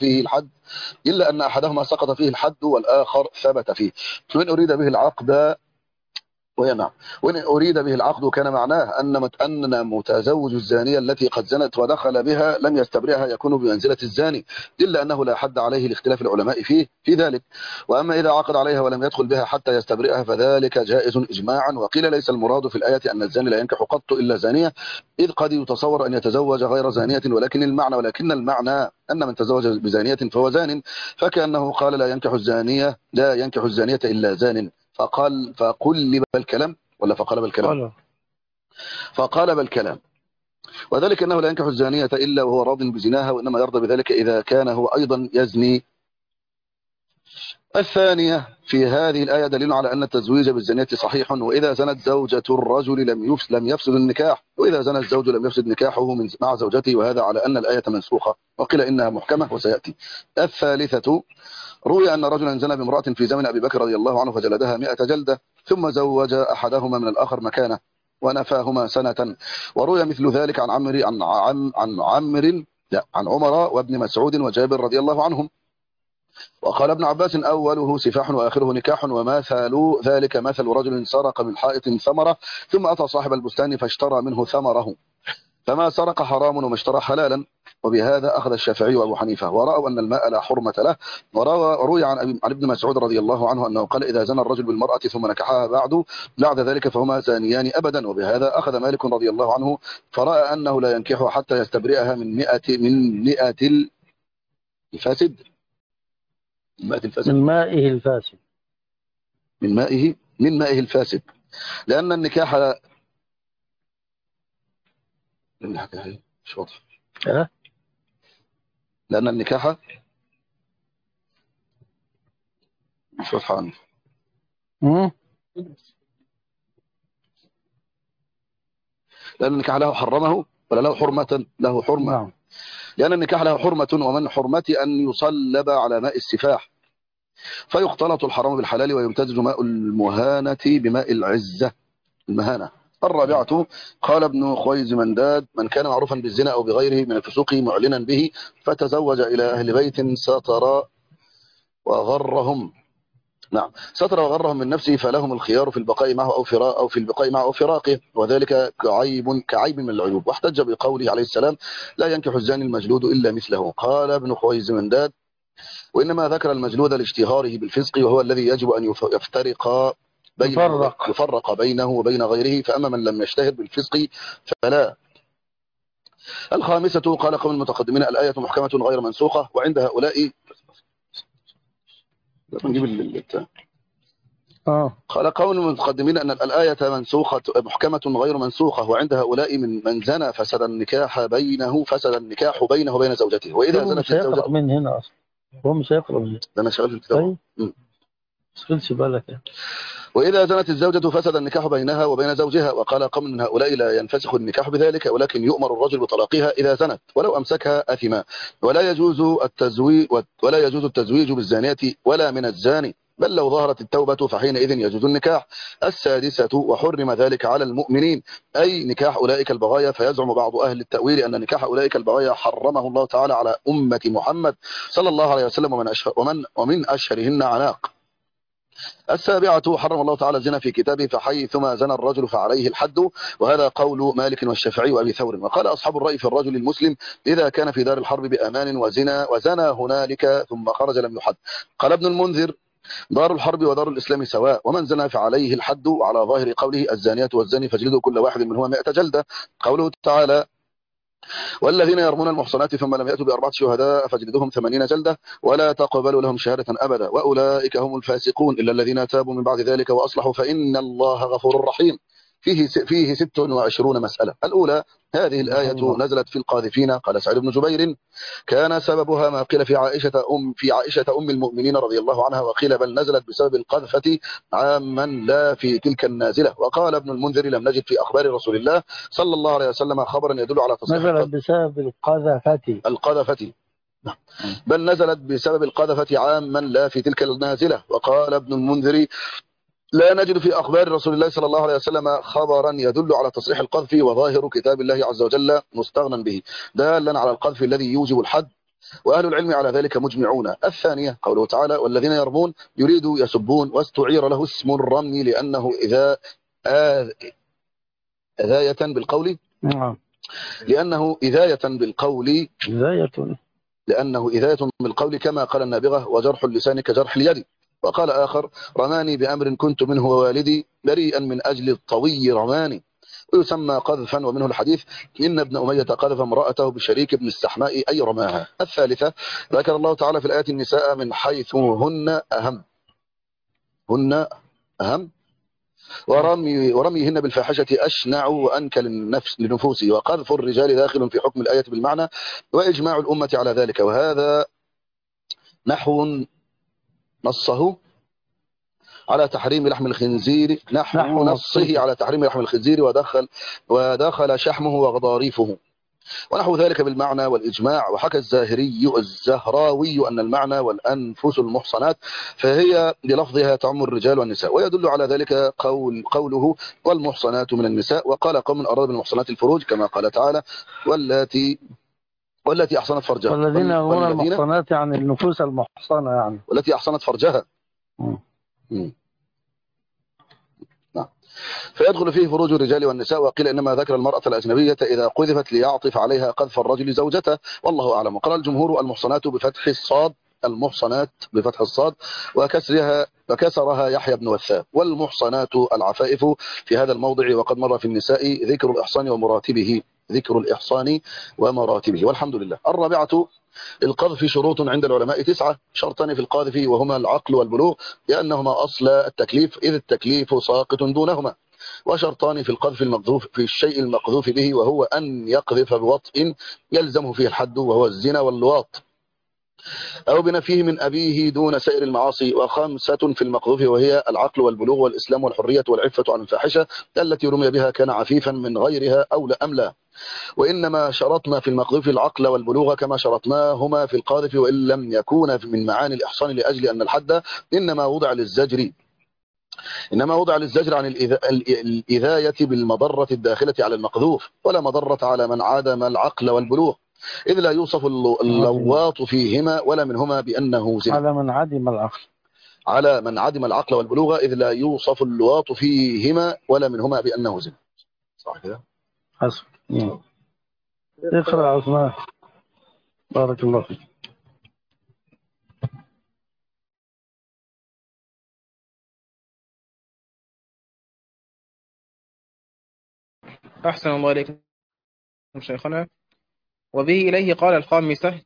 سقط فيه الحد والآخر ثبت فيه. وإن أريد به العقد وإن أريد به العقد كان معناه أن متزوج الزانية التي قد زنت ودخل بها لم يستبرئها يكون بمنزلة الزاني، إلا أنه لا حد عليه لاختلاف العلماء في ذلك. وأما إذا عقد عليها ولم يدخل بها حتى يستبرئها فذلك جائز إجماعا. وقيل ليس المراد في الآية أن الزاني لا ينكح قط إلا زانية، إذ قد يتصور أن يتزوج غير زانية، ولكن المعنى أن من تزوج بزانية فهو زان، فكأنه قال لا ينكح الزانية إلا زان، فقلب الكلام ولا فقلب الكلام؟ فقلب الكلام. وذلك أنه لا ينكح الزانية إلا وهو راض بزناها، وإنما يرضى بذلك إذا كان هو أيضا يزني. الثانية في هذه الآية دليل على أن التزويج بالزانية صحيح، وإذا زنت زوجة الرجل لم يفسد النكاح، وإذا زنى الزوج لم يفسد نكاحه مع زوجته، وهذا على أن الآية منسوخة، وقيل إنها محكمة وسيأتي. الثالثة روي أن رجلا زنى بامرأة في زمن أبي بكر رضي الله عنه فجلدها 100 جلدة، ثم زوج أحدهما من الآخر مكانه ونفاهما سنة. وروي مثل ذلك عن عمر وابن مسعود وجابر رضي الله عنهم. وقال ابن عباس أوله سفاح وآخره نكاح، ومثل ذلك مثل رجل سرق من حائط ثمرة ثم أتى صاحب البستان فاشترى منه ثمره، فما سرق حرام وما اشترى حلالا. وبهذا أخذ الشافعي وأبو حنيفة، ورأوا أن الماء لا حرمة له. وروي عن ابن مسعود رضي الله عنه أنه قال إذا زنى الرجل بالمرأة ثم نكحها بعد ذلك فهما زانيان أبدا. وبهذا أخذ مالك رضي الله عنه، فرأى أنه لا ينكحها حتى يستبرئها من مئة الفاسد من مائه الفاسد من مائه الفاسد، لأن النكاح مش واضح. لأن النكاح مش واضح عنه. لأن النكاح له حرمه ولا له حرمة؟ له حرمة. نعم. لأن النكاح له حرمة، ومن حرمته أن يصلب على ماء السفاح، فيختلط الحرام بالحلال ويمتزج ماء المهانة بماء العزة المهانة. الرابعة قال ابن خويزمنداد من كان معروفا بالزنا أو بغيره من الفسوق معلنا به فتزوج إلى أهل بيت ستر وغرهم من نفسه فلهم الخيار في البقاء معه أو فراقه، وذلك كعيب من العيوب. واحتج بقوله عليه السلام لا ينكح الزاني المجلود إلا مثله. قال ابن خويزمنداد وإنما ذكر المجلود لاشتهاره بالفسق، وهو الذي يجب أن يفرق بينه وبين غيره، فأما من لم يشتهر بالفسق فلا. الخامسة قال قوم المتقدمين الآية محكمة غير منسوخة، وعند هؤلاء قال قوم المتقدمين أن الآية محكمة غير منسوخة، وعند هؤلاء من زنى فسد النكاح بينه وبين زوجته. وإذا زنت الزوجة من هنا أصلا هو مش هيقرأ من هنا، ده أنا شغال في الكتاب. تشغلش بالك يعني. وإذا زنت الزوجة فسد النكاح بينها وبين زوجها. وقال قوم من هؤلاء لا ينفسخ النكاح بذلك، ولكن يؤمر الرجل بطلاقها إذا زنت ولو أمسكها أثما، ولا يجوز التزويج بالزانية ولا من الزاني، بل لو ظهرت التوبة فحينئذ يجوز النكاح. السادسة وحرم ذلك على المؤمنين، أي نكاح أولئك البغايا. فيزعم بعض أهل التأويل أن نكاح أولئك البغايا حرمه الله تعالى على أمة محمد صلى الله عليه وسلم، ومن أشهرهن عناق. السابعة حرم الله تعالى الزنا في كتابه، فحيثما زنى الرجل فعليه الحد، وهذا قول مالك والشافعي وأبي ثور. وقال أصحاب الرأي في الرجل المسلم إذا كان في دار الحرب بأمان وزنى هنالك ثم خرج لم يحد. قال ابن المنذر دار الحرب ودار الإسلام سواء، ومن زنى فعليه الحد، على ظاهر قوله الزانية والزاني فاجلدوا كل واحد منهما 100 جلدة. قوله تعالى والذين يرمون المحصنات ثم لم يأتوا ب4 شهداء فاجلدوهم 80 جلدة ولا تقبلوا لهم شهادة أبدا، وأولئك هم الفاسقون إلا الذين تابوا من بعد ذلك وأصلحوا فإن الله غفور رحيم. فيه 26 مسألة. الأولى: هذه الآية نزلت في القاذفين. قال سعيد بن جبير: كان سببها ما قيل في عائشة أم المؤمنين رضي الله عنها، وقيل بل نزلت بسبب القذفة عاما لا في تلك النازلة. وقال ابن المنذر: لم نجد في أخبار رسول الله صلى الله عليه وسلم خبرا يدل على تصحيح نزلت بسبب القذفة. بل نزلت بسبب القذفة عاما لا في تلك النازلة. وقال ابن المنذر: لا نجد في أخبار رسول الله صلى الله عليه وسلم خبرا يدل على تصريح القذف، وظاهر كتاب الله عز وجل مستغنى به دالا على القذف الذي يوجب الحد، وأهل العلم على ذلك مجمعون. الثانية: قوله تعالى: والذين يرمون يريدوا يسبون، واستعير له اسم الرمي لأنه إذا إذاية بالقول لأنه إذاية بالقول لأنه إذاية بالقول كما قال النابغة: وجرح اللسان كجرح اليد. وقال آخر: رماني بأمر كنت منه ووالدي بريئا من أجل الطوي رماني، ويسمى قذفا. ومنه الحديث: إن ابن أمية قذف امرأته بشريك بن السحماء أي رماها. الثالثة: ذكر الله تعالى في الآية النساء من حيث هن أهم ورميهن بالفاحشة أشنع وأنكى للنفوس. وقذف الرجال داخل في حكم الآية بالمعنى، وإجماع الأمة على ذلك. وهذا نحو نصه على تحريم لحم الخنزير على تحريم لحم الخنزير ودخل شحمه وغضاريفه، ونحو ذلك بالمعنى والإجماع. وحكى الزهراوي أن المعنى والأنفس المحصنات، فهي بلفظها تعم الرجال والنساء، ويدل على ذلك قوله: والمحصنات من النساء. وقال قوم أراد بالمحصنات الفروج، كما قال تعالى: والتي أحصنت فرجها. والذين يرمون المحصنات يعني النفوس المحصنة، يعني والتي أحصنت فرجها. فيدخل فيه فروج الرجال والنساء. وقيل إنما ذكر المرأة الأجنبية إذا قذفت ليعطف عليها قذف الرجل زوجته، والله أعلم. وقال الجمهور: المحصنات بفتح الصاد، المحصنات بفتح الصاد وكسرها يحيى بن وثاب. والمحصنات العفائف في هذا الموضع. وقد مر في النساء ذكر الإحصان ومراتبه. والحمد لله. الرابعة: القذف شروط عند العلماء 9 شرطان في القاذف، وهما العقل والبلوغ، لأنهما أصل التكليف، إذ التكليف ساقط دونهما. وشرطان في القذف المقذوف في الشيء المقذوف به، وهو أن يقذف بوطء يلزمه فيه الحد، وهو الزنا واللواط، أو بنفيه من أبيه دون سائر المعاصي. وخمسة في المقذوف، وهي العقل والبلوغ والإسلام والحرية والعفة عن الفاحشة التي رمي بها، كان عفيفا من غيرها أو لا أم لا. وإنما شرطنا في المقذوف العقل والبلوغ كما شرطناهما في القاذف، وإن لم يكون من معاني الإحصان، لأجل أن الحد إنما وضع للزجر عن الإذاية بالمضرة الداخلة على المقذوف، ولا مضرة على من عدم العقل والبلوغ، إذ لا يوصف اللواط فيهما ولا منهما بأنه زنا. على من عدم العقل والبلوغ، إذ لا يوصف اللواط فيهما ولا منهما بأنه زنا. صح كده؟ حسب. اقرأ عثمان، بارك الله فيك. أحسن الله إليكم شيخنا. وبه إليه قال الخامسة: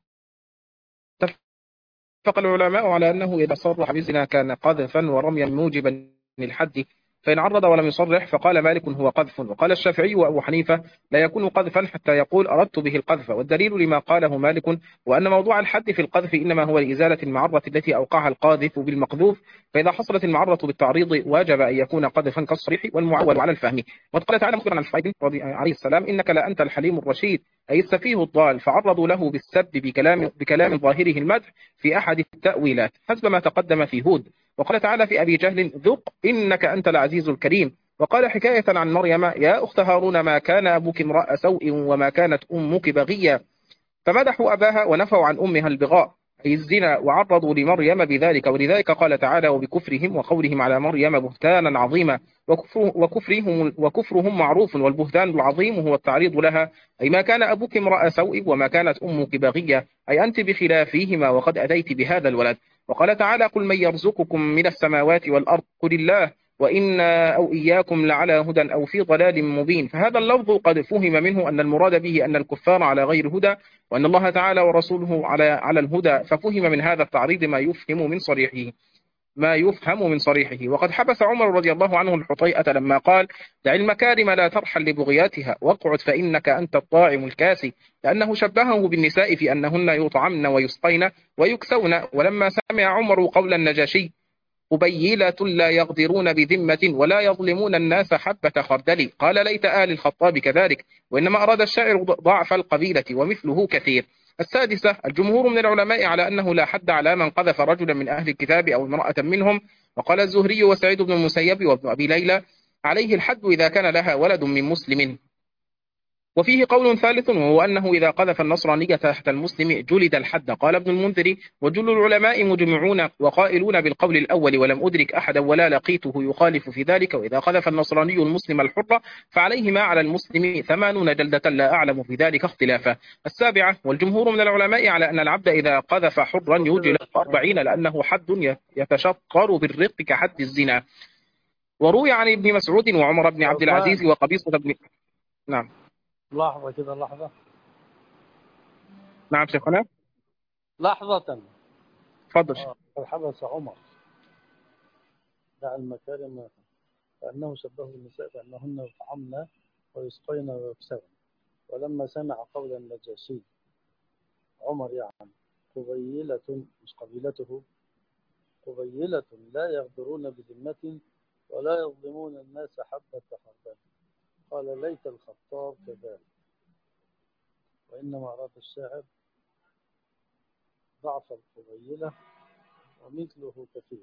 اتفق العلماء على أنه إذا صرح بالزنا كان قذفا ورميا موجبا للحد، فإن عرض ولم يصرح فقال مالك هو قذف. وقال الشافعي وأبو حنيفة لا يكون قذفا حتى يقول أردت به القذف. والدليل لما قاله مالك وأن موضوع الحد في القذف إنما هو لإزالة المعرة التي أوقعها القاذف بالمقذوف، فإذا حصلت المعرة بالتعريض وجب أن يكون قذفا كالصريح والمعول على الفهم. وقال تعالى مخبرا عن الحبيب عليه السلام: إنك لأنت الحليم الرشيد، أي السفيه الضال. فعرضوا له بالسب بكلام ظاهره المدح في أحد التأويلات حسب ما تقدم في هود. وقال تعالى في أبي جهل: ذق إنك أنت العزيز الكريم. وقال حكاية عن مريم: يا أخت هارون ما كان أبوك امرأ سوء وما كانت أمك بغيا. فمدحوا أباها ونفوا عن أمها البغاء أي الزنا، وعرضوا لمريم بذلك. ولذلك قال تعالى: وبكفرهم وقولهم على مريم بهتانا عظيما. وكفرهم معروف، والبهتان العظيم هو التعريض لها، أي ما كان أبوك امرأ سوء وما كانت أمك بغية، أي أنت بخلافهما وقد أتيت بهذا الولد. وقال تعالى: قل من يرزقكم من السماوات والأرض قل الله وإنا أو إياكم لعلى هدى أو في ضلال مبين. فهذا اللفظ قد فهم منه أن المراد به أن الكفار على غير هدى، وأن الله تعالى ورسوله على الهدى، ففهم من هذا التعريض ما يفهم من صريحه. ما يفهم من صريحه. وقد حبس عمر رضي الله عنه الحطيئة لما قال: دع المكارم لا ترحل لبغياتها، واقعد فإنك أنت الطاعم الكاسي، لأنه شبهه بالنساء في أنهن يطعمن ويسقين ويكسون. ولما سمع عمر قول النجاشي: قبيلة لا يغدرون بذمة ولا يظلمون الناس حبة خردل، قال: ليت آل الخطاب كذلك. وإنما أراد الشاعر ضعف القبيلة ومثله كثير. السادسة: الجمهور من العلماء على أنه لا حد على من قذف رجلا من أهل الكتاب أو امرأة منهم. وقال الزهري وسعيد بن المسيب وابن أبي ليلى: عليه الحد إذا كان لها ولد من مسلم. وفيه قول ثالث، وهو أنه إذا قذف النصرانية تحت المسلم جلد الحد. قال ابن المنذر: وجل العلماء مجمعون وقائلون بالقول الأول، ولم أدرك أحدا ولا لقيته يخالف في ذلك. وإذا قذف النصراني المسلم الحر فعليه ما على المسلم 80 جلدة، لا أعلم في ذلك اختلافا. السابعة: والجمهور من العلماء على أن العبد إذا قذف حرا يجلد 40، لأنه حد يتشطر بالرق كحد الزنا. وروي عن ابن مسعود وعمر بن عبد العزيز وقبيصة بن... نعم. لحظة كده، لحظة. نعم شيخنا. لحظة. تفضل. قد حبس عمر دع المكارم فأنه شبه النساء بأنهن يطعمن ويسقين ويكسون. ولما سمع قول النجاشي، عمر يعني، قبيلة، مش قبيلته، قبيلة لا يغدرون بذمة ولا يظلمون الناس حبة خردل، قال: ليت الخطاب كذلك. وإنما أراد الشاعر ضعف القبيلة ومثله كثير.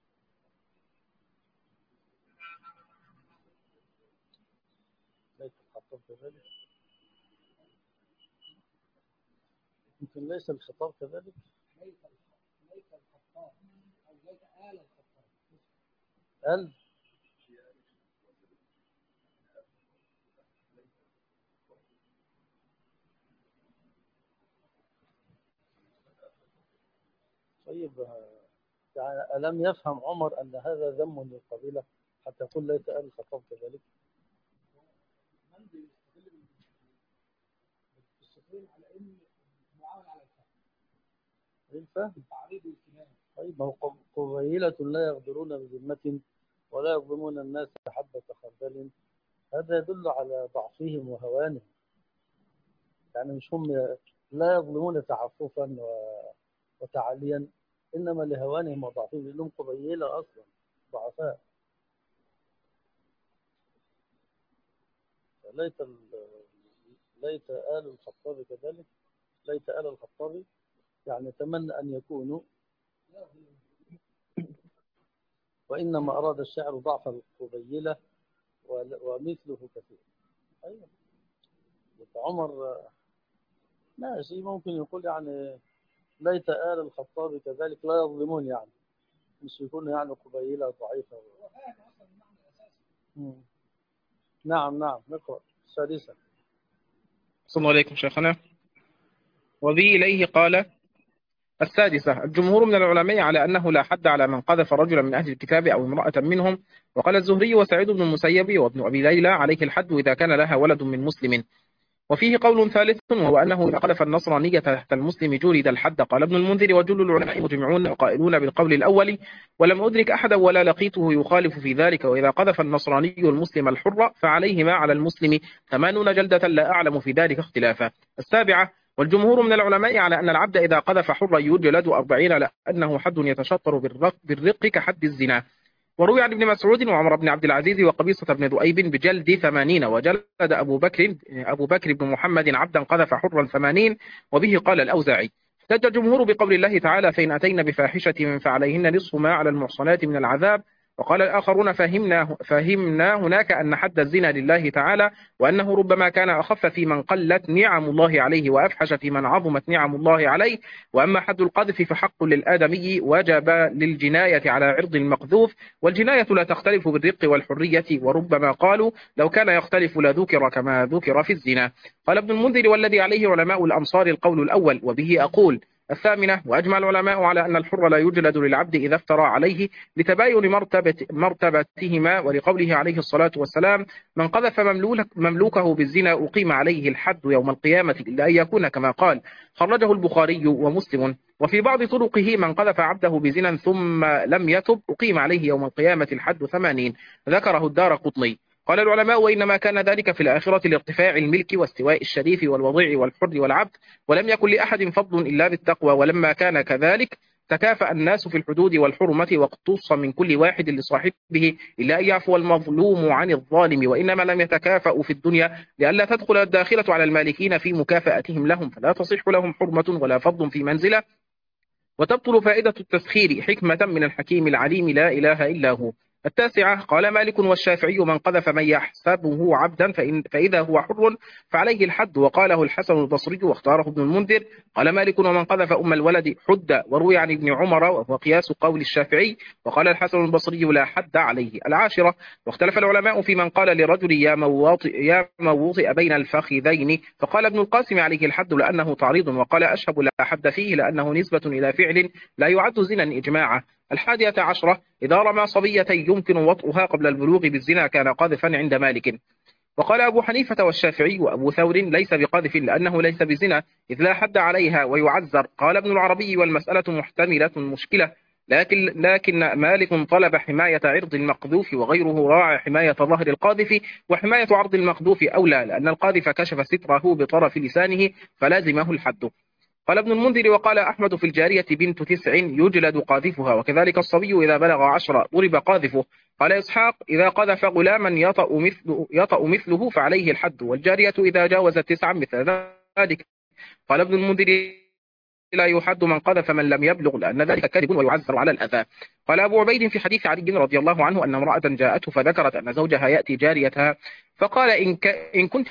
ليت الخطاب كذلك، يمكن ليس الخطاب كذلك. ليت الخطاب أو ليت آل الخطاب. آل طيب، يعني ألم يفهم عمر أن هذا ذم للقبيلة حتى يقول ليت آل الخطاب كذلك؟ على ان معاون على الفهم. طيب، ما هو قبيلة لا يغدرون بذمة ولا يظلمون الناس حبة خردل، هذا يدل على ضعفهم وهوانهم. يعني مش هم لا يظلمون تعففا وتعاليا، إنما لهوانهم وضعفهم، لأنهم قبيلة أصلا ضعفاء. ليت آل الخطاب كذلك، ليت آل الخطاب يعني أتمنى أن يكونوا. وإنما أراد الشاعر ضعف القبيلة ومثله كثير. أيوة. عمر ماشي، ممكن يقول يعني ليت آل الخطاب كذلك لا يظلمون، يعني مش يكون يعني قبيلة ضعيفة. نعم نقرأ السادسة. صلى الله عليكم شيخنا. وبه إليه قال: السادسة: الجمهور من العلماء على أنه لا حد على من قذف رجلا من أهل الكتاب أو امرأة منهم. وقال الزهري وسعيد بن المسيب وابن أبي ليلى: عليه الحد إذا كان لها ولد من مسلم. وفيه قول ثالث، وهو أنه إذا قذف النصرانية تحت المسلم جلد الحد. قال ابن المنذر: وجل العلماء مجمعون وقائلون بالقول الأول، ولم أدرك أحدا ولا لقيته يخالف في ذلك. وإذا قذف النصراني المسلم الحر فعليه ما على المسلم 80 جلدة، لا أعلم في ذلك اختلافا. السابعة: والجمهور من العلماء على أن العبد إذا قذف حرا يجلد 40، لأنه حد يتشطر بالرق كحد الزنا. وروي عن ابن مسعود وعمر بن عبد العزيز وقبيصة بن ذؤيب بجلد 80. وجلد أبو بكر بن محمد عبدا قذف حرا 80. وبه قال الأوزاعي: احتج الجمهور بقول الله تعالى: فإن أتينا بفاحشة فعليهن نصف ما على المحصنات من العذاب. وقال الآخرون: فهمنا هناك أن حد الزنا لله تعالى، وأنه ربما كان أخف في من قلت نعم الله عليه وأفحش في من عظمت نعم الله عليه. وأما حد القذف فحق للآدمي وجب للجناية على عرض المقذوف، والجناية لا تختلف بالرق والحرية، وربما قالوا لو كان يختلف لذكر كما ذكر في الزنا. قال ابن المنذر: والذي عليه علماء الأمصار القول الأول، وبه أقول. الثامنة: وأجمع العلماء على أن الحر لا يجلد للعبد إذا افترى عليه لتباين مرتبتهما، ولقوله عليه الصلاة والسلام: من قذف مملوكه بالزنا أقيم عليه الحد يوم القيامة إلا أن يكون كما قال. خرجه البخاري ومسلم. وفي بعض طرقه: من قذف عبده بزنا ثم لم يتب أقيم عليه يوم القيامة الحد 80. ذكره الدارقطني. قال العلماء: وإنما كان ذلك في الآخرة لارتفاع الملك واستواء الشريف والوضيع والحر والعبد، ولم يكن لأحد فضل إلا بالتقوى. ولما كان كذلك تكافأ الناس في الحدود والحرمة، واقتص من كل واحد لصاحبه إلا أن يعفو المظلوم عن الظالم. وإنما لم يتكافأوا في الدنيا لئلا تدخل الداخلة على المالكين في مكافأتهم لهم، فلا تصح لهم حرمة ولا فضل في منزلة، وتبطل فائدة التسخير حكمة من الحكيم العليم لا إله إلا هو. التاسعة: قال مالك والشافعي: من قذف من يحسبه عبدا فإذا هو حر فعليه الحد. وقاله الحسن البصري واختاره ابن المنذر. قال مالك: ومن قذف أم الولد حد. وروي عن ابن عمر وهو قياس قول الشافعي. وقال الحسن البصري: لا حد عليه. العاشرة: واختلف العلماء في من قال لرجل يا موطئ بين الفخذين، فقال ابن القاسم: عليه الحد لأنه تعريض. وقال أشهب: لا حد فيه لأنه نسبة إلى فعل لا يعد زنا إجماعا. 11: إذا رمى صبية يمكن وطئها قبل البلوغ بالزنا كان قاذفا عند مالك. وقال أبو حنيفة والشافعي وأبو ثور: ليس بقاذف لأنه ليس بزنا إذ لا حد عليها ويعذر. قال ابن العربي: والمسألة محتملة مشكلة، لكن مالك طلب حماية عرض المقذوف، وغيره راعى حماية ظهر القاذف، وحماية عرض المقذوف أولى، لأن القاذف كشف ستره بطرف لسانه فلازمه الحد. قال ابن المنذر: وقال أحمد في الجارية بنت 9 يجلد قاذفها، وكذلك الصبي إذا بلغ 10 ضرب قاذفه. قال إسحاق: إذا قذف غلاما يطأ مثله فعليه الحد، والجارية إذا جاوزت 9 مثل ذلك. قال ابن المنذر: لا يحد من قذف من لم يبلغ، لأن ذلك كذب ويعذر على الأذى. قال أبو عبيد في حديث علي رضي الله عنه أن امرأة جاءته فذكرت أن زوجها يأتي جاريتها، فقال: إن كنت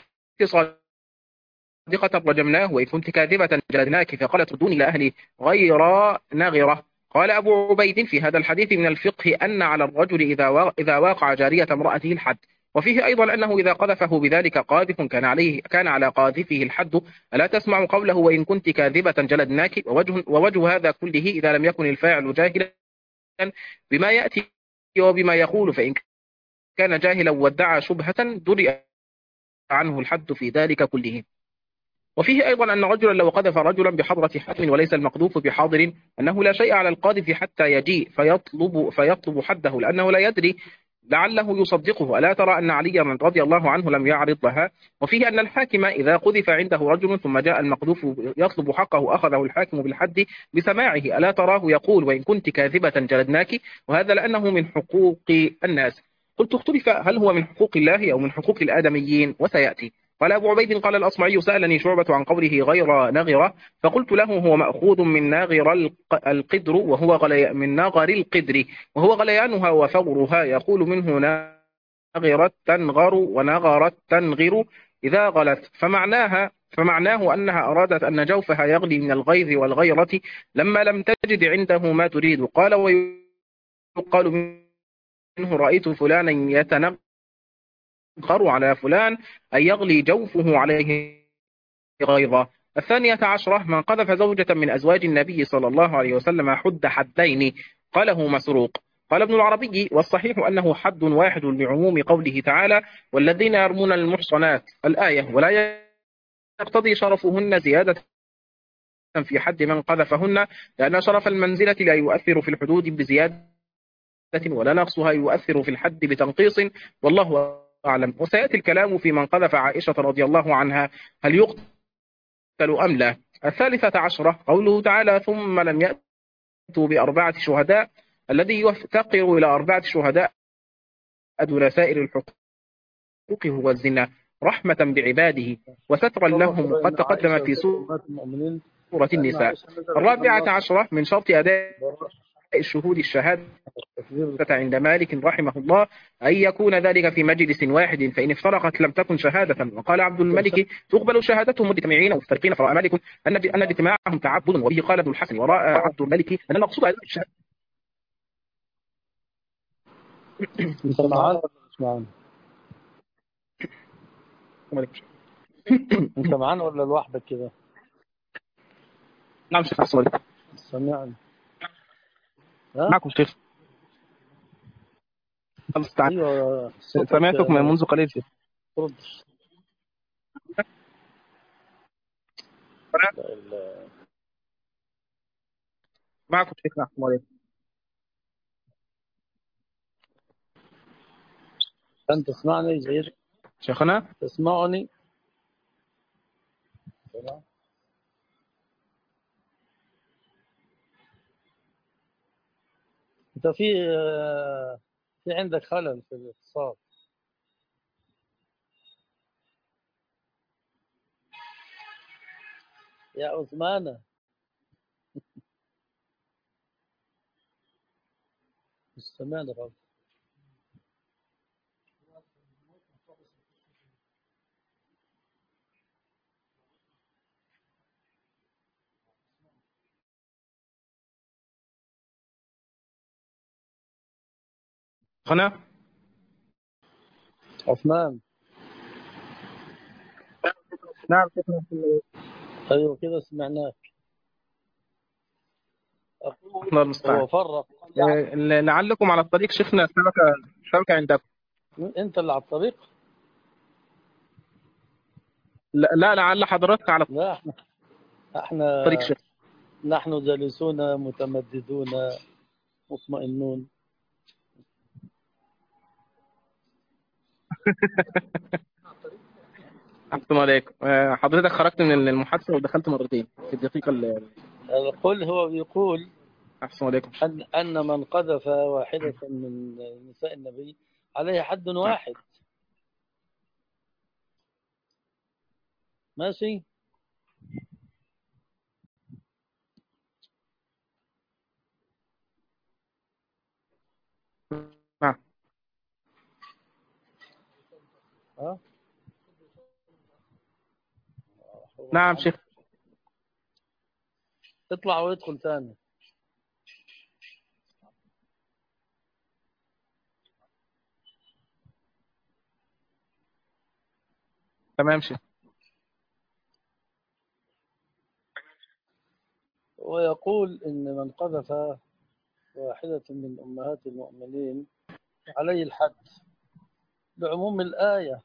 صادقة رجمناه، وإن كنت كاذبة جلدناك. فقالت: ردوني إلى أهلي غير ناغرة. قال أبو عبيد في هذا الحديث من الفقه أن على الرجل إذا واقع جارية امرأته الحد. وفيه أيضا أنه إذا قذفه بذلك قاذف كان على قاذفه الحد. ألا تسمع قوله: وإن كنت كاذبة جلدناك؟ ووجه هذا كله إذا لم يكن الفاعل جاهلا بما يأتي وبما يقول، فإن كان جاهلا وادعى شبهة درئ عنه الحد في ذلك كله. وفيه أيضا أن رجلا لو قذف رجلا بحضرة حاكم وليس المقذوف بحاضر أنه لا شيء على القاذف حتى يجيء فيطلب حده، لأنه لا يدري لعله يصدقه. ألا ترى أن عليا رضي الله عنه لم يعرض لها؟ وفيه أن الحاكم إذا قذف عنده رجل ثم جاء المقذوف يطلب حقه أخذه الحاكم بالحد بسماعه. ألا تراه يقول: وإن كنت كاذبة جلدناك؟ وهذا لأنه من حقوق الناس. قلت: اختلف هل هو من حقوق الله أو من حقوق الآدميين، وسيأتي. قال أبو عبيد: قال الأصمعي: سألني شعبة عن قوله غير نغرة، فقلت له: هو مأخوذ من ناغر القدر من ناغر القدر، وهو غليانها وفورها، يقول منه ناغرت تنغر ونغرت تنغر إذا غلت. فمعناه أنها أرادت أن جوفها يغلي من الغيظ والغيرة لما لم تجد عنده ما تريد. قال: ويقال منه: رأيت فلانا يتنغر على فلان، أن يغلي جوفه عليه غيظا. 12: من قذف زوجة من أزواج النبي صلى الله عليه وسلم حد حدين. قاله مسروق. قال ابن العربي: والصحيح أنه حد واحد لعموم قوله تعالى: والذين يرمون المحصنات الآية، ولا يقتضي شرفهن زيادة في حد من قذفهن، لأن شرف المنزلة لا يؤثر في الحدود بزيادة، ولا نقصها يؤثر في الحد بتنقيص، والله أعلم. وسيأتي الكلام في من قذف عائشة رضي الله عنها هل يقتل أم لا. 13: قوله تعالى: ثم لم يأتوا بأربعة شهداء، الذي يفتقر إلى 4 شهداء دون سائر الحقوق هو الزنا رحمة بعباده وسترا لهم، قد تقدم في سورة النساء. 14: من شرط أداء الشهود الشهادة عند مالك رحمه الله أن يكون ذلك في مجلس واحد، فإن افترقت لم تكن شهادة. وقال عبد الملك: تقبل شهادتهم مجتمعين ومفترقين. فرأى مالك أن اجتماعهم تعبد، وبه قال ابن الحسن. ورأى عبد الملك أن المقصود الشهادة. انت معانا ولا مش معانا؟ انت معانا ولا لوحدك كده؟ نعم شيخ أحسن عليكم. سمعني. ها؟ معكم شيخ. خلص تعال. ايوه صوتك سمعتك منذ قليل شيخ. تردش. لا إله. معكم شيخ أحسن عليكم. أنت تسمعني جيد؟ شيخنا تسمعني؟ أنت في عندك خلل في الاتصال. يا عثمان مش سامعني خالص. شيخنا عثمان. نعم شيخنا. أيوه كده سمعناك. أقول الله هو المستعان. فرق. لعلكم على الطريق شيخنا، شبكة عندكم. أنت اللي على الطريق؟ لا لعل حضرتك على لا احنا الطريق شيخ. نحن جالسون متمددون مطمئنون. أحسن عليكم. حضرتك خرجت من المحادثة ودخلت مرتين في الدقيقة القول هو بيقول أحسن عليكم. أن من قذف واحدة من نساء النبي عليه حد واحد. ماشي. نعم. ها؟ نعم شيخ. اطلع ويدخل ثاني. تمام شيخ. ويقول إن من قذف واحدة من أمهات المؤمنين عليه الحد لعموم الآية،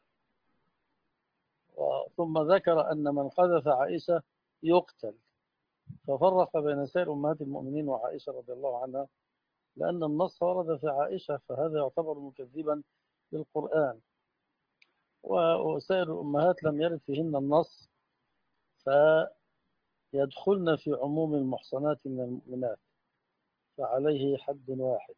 ثم ذكر أن من قذف عائشة يقتل، ففرق بين سائر أمهات المؤمنين وعائشة رضي الله عنها لأن النص ورد في عائشة، فهذا يعتبر مكذبا للقرآن. وسائر الأمهات لم يرد فيهن النص، فيدخلن في عموم المحصنات من المؤمنات، فعليه حد واحد.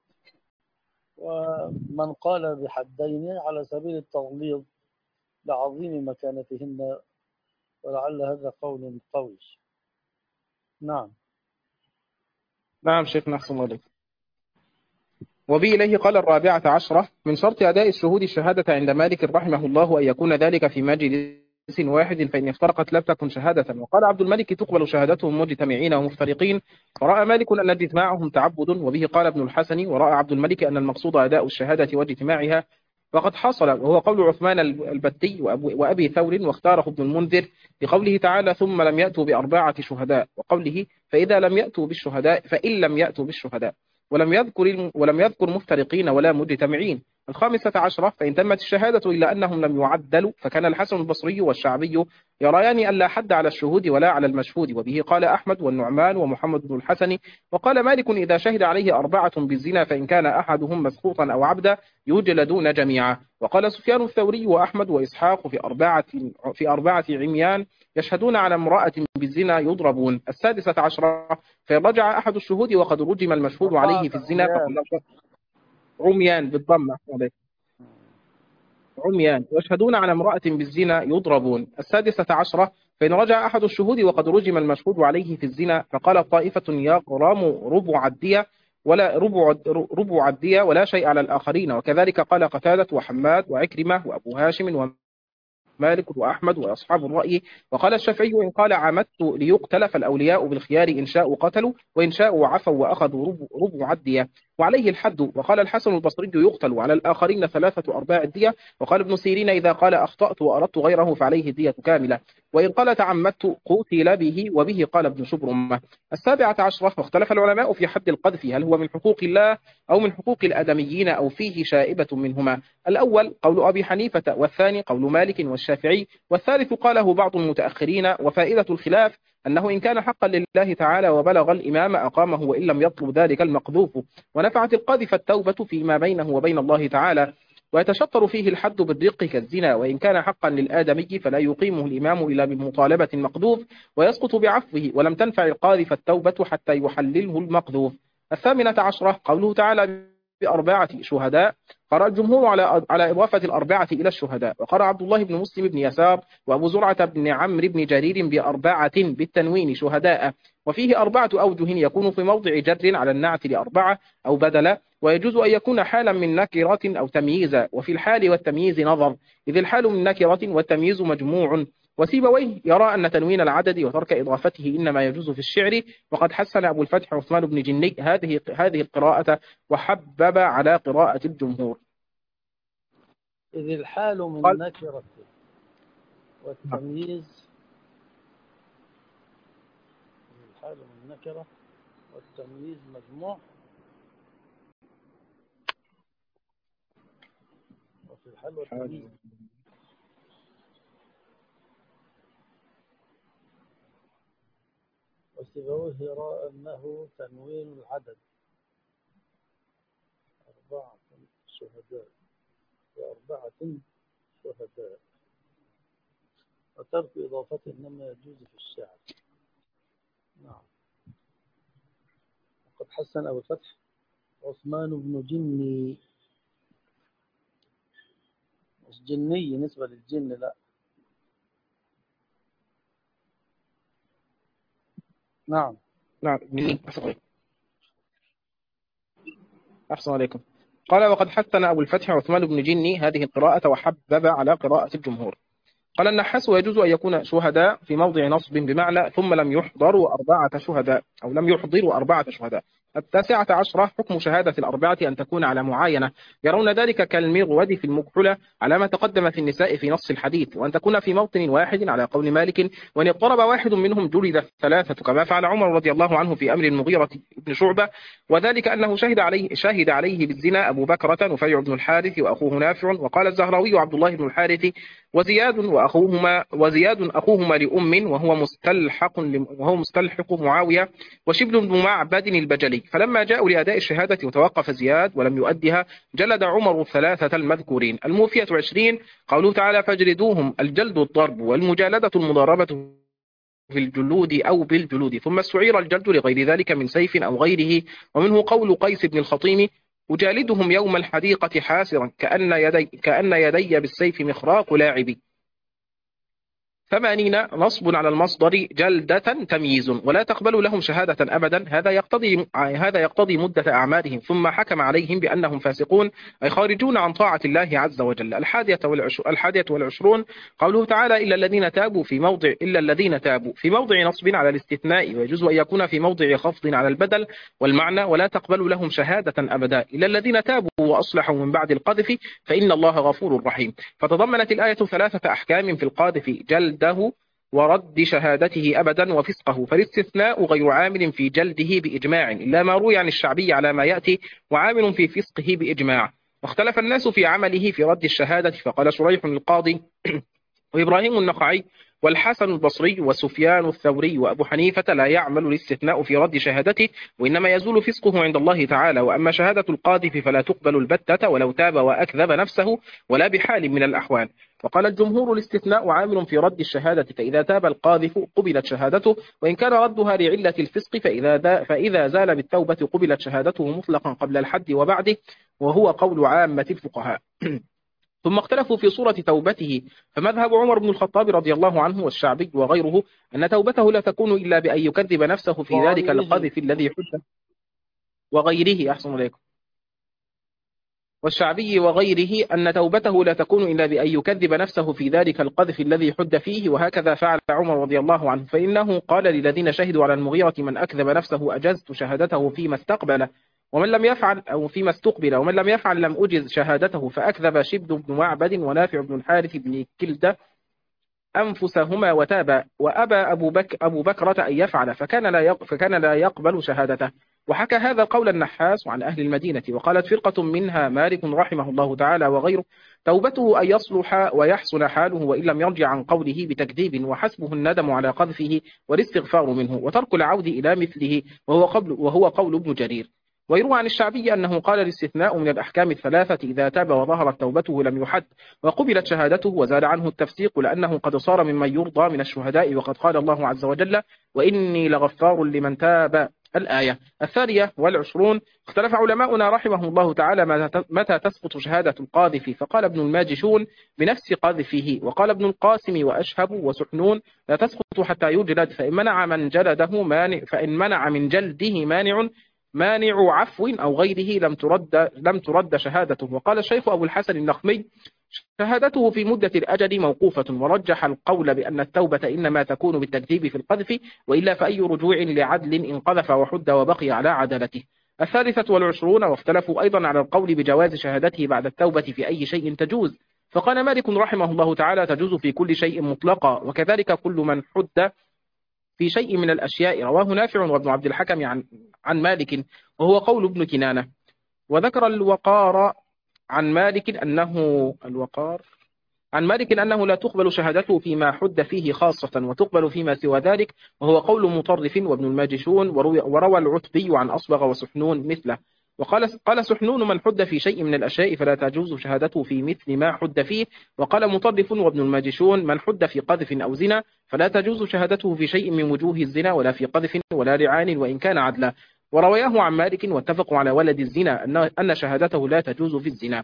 ومن قال بحدين على سبيل التغليظ لعظيم مكانتهن، ولعل هذا قول قوي. نعم. نعم شيخنا أحسن عليكم. وبه إليه قال 14 من شرط أداء الشهود الشهادة عند مالك رحمه الله أن يكون ذلك في مجلس واحد، فإن افترقت لم تكن شهادة. وقال عبد الملك تقبل شهادتهم مجتمعين ومفترقين، ورأى مالك أن اجتماعهم تعبد. وبه قال ابن الحسن ورأى عبد الملك أن المقصود أداء الشهادة واجتماعها، وقد حصل، وهو قول عثمان البتي وأبي ثور، واختاره ابن المنذر بقوله تعالى ثم لم يأتوا بأربعة شهداء، وقوله فإذا لم يأتوا بالشهداء فإن لم يأتوا بالشهداء، ولم يذكر مفترقين ولا مجتمعين. 15 فإن تمت الشهادة إلا أنهم لم يعدلوا، فكان الحسن البصري والشعبي يريان أن لا حد على الشهود ولا على المشهود. وبه قال أحمد والنعمان ومحمد بن الحسن. وقال مالك إذا شهد عليه 4 بالزنا فإن كان أحدهم مسخوطا أو عبدا يجلدون جميعا. وقال سفيان الثوري وأحمد وإسحاق في أربعة عميان يشهدون على امرأة بالزنا يضربون. 16 فإن رجع أحد الشهود وقد رجم المشهود عليه في الزنا فقد عميان بالضمة عميان يشهدون على امرأة بالزنا يضربون. 16 فإن رجع أحد الشهود وقد رجم المشهود عليه في الزنا فقال طائفة يغرم ربع الدية ربع الدية ولا شيء على الآخرين. وكذلك قال قتادة وحماد وعكرمة وأبو هاشم ومالك وأحمد وأصحاب الرأي. وقال الشافعي إن قال عمدت ليقتل فالأولياء بالخيار إن شاءوا قتلوا وإن شاءوا عفوا وأخذوا ربع الدية. وعليه الحد. وقال الحسن البصري يقتل، وعلى الآخرين 3/4 الدية. وقال ابن سيرين إذا قال أخطأت وأردت غيره فعليه الدية كاملة، وإن قال تعمدت قتل به، وبه قال ابن شبرمة. 17 واختلف العلماء في حد القذف، هل هو من حقوق الله أو من حقوق الآدميين أو فيه شائبة منهما. الأول قول أبي حنيفة، والثاني قول مالك والشافعي، والثالث قاله بعض المتأخرين. وفائدة الخلاف أنه إن كان حقا لله تعالى وبلغ الإمام أقامه وإن لم يطلب ذلك المقذوف، ونفعت القذف التوبة فيما بينه وبين الله تعالى. ويتشطر فيه الحد بالرق كالزنا، وإن كان حقا للآدمي فلا يقيمه الإمام إلا بمطالبة المقذوف، ويسقط بعفوه، ولم تنفع القاذف التوبة حتى يحلله المقذوف. 18 قوله تعالى ب4 شهداء. قرأ الجمهور على إضافة ال4 إلى الشهداء، وقرأ عبد الله بن مسلم بن يسار وأبو زرعة بن عمرو بن جرير ب4 بالتنوين شهداء. وفيه 4 أوجه، يكون في موضع جر على النعت ل4 أو بدلا، ويجوز أن يكون حالا من نكرة أو تمييزا، وفي الحال والتمييز نظر، إذ الحال من نكرة والتمييز مجموع. وسيبويه يرى أن تنوين العدد وترك إضافته إنما يجوز في الشعر، وقد حسن أبو الفتح عثمان بن جني هذه القراءة، وحبب على قراءة الجمهور. إذ الحال من قال نكرة والتمييز، إذ الحال من نكرة والتمييز مجموع، وفي الحال والتمييز وسيبويه يرى أنه تنوين العدد 4 شهداء و4 شهداء، وترك إضافته إنما يجوز في الشعر. نعم. وقد حسن أبو الفتح عثمان بن جني، مش جني نسبة للجن، لا. نعم. نعم. أحسن عليكم. قال وقد حسن أبو الفتح عثمان بن جني هذه القراءة، وحبب على قراءة الجمهور. قال النحاس ويجوز أن يكون شهداء في موضع نصب بمعنى ثم لم يحضروا 4 شهداء، أو لم يحضروا 4 شهداء. 19 حكم شهادة ال4 أن تكون على معاينة، يرون ذلك كالمغود في المكحلة على ما تقدم في النساء في نص الحديث، وأن تكون في موطن واحد على قول مالك، وأن اضطرب واحد منهم جلد 3 كما فعل عمر رضي الله عنه في أمر المغيرة بن شعبة، وذلك أنه شهد عليه بالزنا أبو بكرة نفيع بن الحارث وأخوه نافع. وقال الزهراوي عبد الله بن الحارث وزياد أخوهما لأم، وهو مستلحق معاوية، وشبل بن معبد البجلي. فلما جاءوا لأداء الشهادة وتوقف زياد ولم يؤدها، جلد عمر 3 المذكورين. الموفية 20 قوله تعالى فاجلدوهم، الجلد الضرب، والمجالدة المضاربة في الجلود أو بالجلود، ثم استعير الجلد لغير ذلك من سيف أو غيره. ومنه قول قيس بن الخطيم أجالدهم يوم الحديقة حاسرا كأن يدي بالسيف مخراق لاعبي. 80 نصب على المصدر جلدة تمييز، ولا تقبل لهم شهادة أبدا. هذا يقتضي مدة أعمالهم، ثم حكم عليهم بأنهم فاسقون أي خارجون عن طاعة الله عز وجل. 21 قوله تعالى إلا الذين تابوا في موضع نصب على الاستثناء، ويجوز أن يكون في موضع خفض على البدل والمعنى، ولا تقبل لهم شهادة أبدا إلا الذين تابوا وأصلحوا من بعد القذف فإن الله غفور رحيم. فتضمنت الآية 3 أحكام في القاذف: جلده ورد شهادته أبدا وفسقه، فالاستثناء غير عامل في جلده بإجماع إلا ما روي عن الشعبي على ما يأتي، وعامل في فسقه بإجماع. واختلف الناس في عمله في رد الشهادة، فقال شريح القاضي وإبراهيم النخعي والحسن البصري وسفيان الثوري وأبو حنيفة لا يعمل الاستثناء في رد شهادته، وإنما يزول فسقه عند الله تعالى. وأما شهادة القاذف فلا تقبل البتة ولو تاب وأكذب نفسه ولا بحال من الأحوال. وقال الجمهور الاستثناء عامل في رد الشهادة، فإذا تاب القاذف قبلت شهادته، وإن كان ردها لعلة الفسق فإذا زال بالتوبة قبلت شهادته مطلقا قبل الحد وبعده، وهو قول عامة الفقهاء. ثم اختلفوا في صورة توبته، فمذهب عمر بن الخطاب رضي الله عنه والشعبي وغيره أن توبته لا تكون إلا بأن يكذب نفسه في ذلك القذف الذي حدث، وغيره أحسن عليكم، والشعبي وغيره أن توبته لا تكون إلا بأن يكذب نفسه في ذلك القذف الذي حد فيه، وهكذا فعل عمر رضي الله عنه، فإنه قال للذين شهدوا على المغيرة من أكذب نفسه أجزت شهادته فيما استقبل، ومن لم يفعل أو فيما استقبل ومن لم يفعل لم أجز شهادته. فأكذب شبد بن معبد ونافع بن الحارث بن كلدة أنفسهما وتابا، وأبى أبو بكرة أن يفعل فكان لا يقبل شهادته. وحكى هذا قول النحاس عن أهل المدينة. وقالت فرقة منها مالك رحمه الله تعالى وغيره: توبته أن يصلح ويحسن حاله وإن لم يرجع عن قوله بتكذيب، وحسبه الندم على قذفه والاستغفار منه وترك العود إلى مثله، وهو قول ابن جرير. ويروى عن الشعبي أنه قال: الاستثناء من الأحكام الثلاثة إذا تاب وظهرت توبته لم يحد وقبلت شهادته. وزاد عنه التفسيق لأنه قد صار ممن يرضى من الشهداء، وقد قال الله عز وجل: وإني لغفار لمن تاب. الآية 22. اختلف علماؤنا رحمهم الله تعالى متى تسقط شهادة القاذف، فقال ابن الماجشون: بنفس قذفه. وقال ابن القاسم وأشهب وسحنون: لا تسقط حتى يجلد، فإن منع من جلده مانع عفو أو غيره لم ترد شهادته. وقال الشيخ أبو الحسن النخمي: شهادته في مدة الأجل موقوفة، ورجح القول بأن التوبة إنما تكون بالتكذيب في القذف، وإلا فأي رجوع لعدل إن قذف وحد وبقي على عدالته. 23. واختلفوا أيضا على القول بجواز شهادته بعد التوبة في أي شيء تجوز. فقال مالك رحمه الله تعالى: تجوز في كل شيء مطلقا، وكذلك كل من حد في شيء من الأشياء. رواه نافع وابن عبد الحكم عن مالك، وهو قول ابن كنانة. وذكر الوقار عن مالك أنه لا تقبل شهادته فيما حد فيه خاصة، وتقبل فيما سوى ذلك، وهو قول مطرف وابن الماجشون. وروى العتبي عن أصبغ وسحنون مثله. قال سحنون: من حد في شيء من الأشياء فلا تجوز شهادته في مثل ما حد فيه. وقال مطرف وابن الماجشون: من حد في قذف أو زنا فلا تجوز شهادته في شيء من وجوه الزنا، ولا في قذف ولا لعان وإن كان عدلا. وروياه عن مالك واتفقوا على ولد الزنا أن شهادته لا تجوز في الزنا.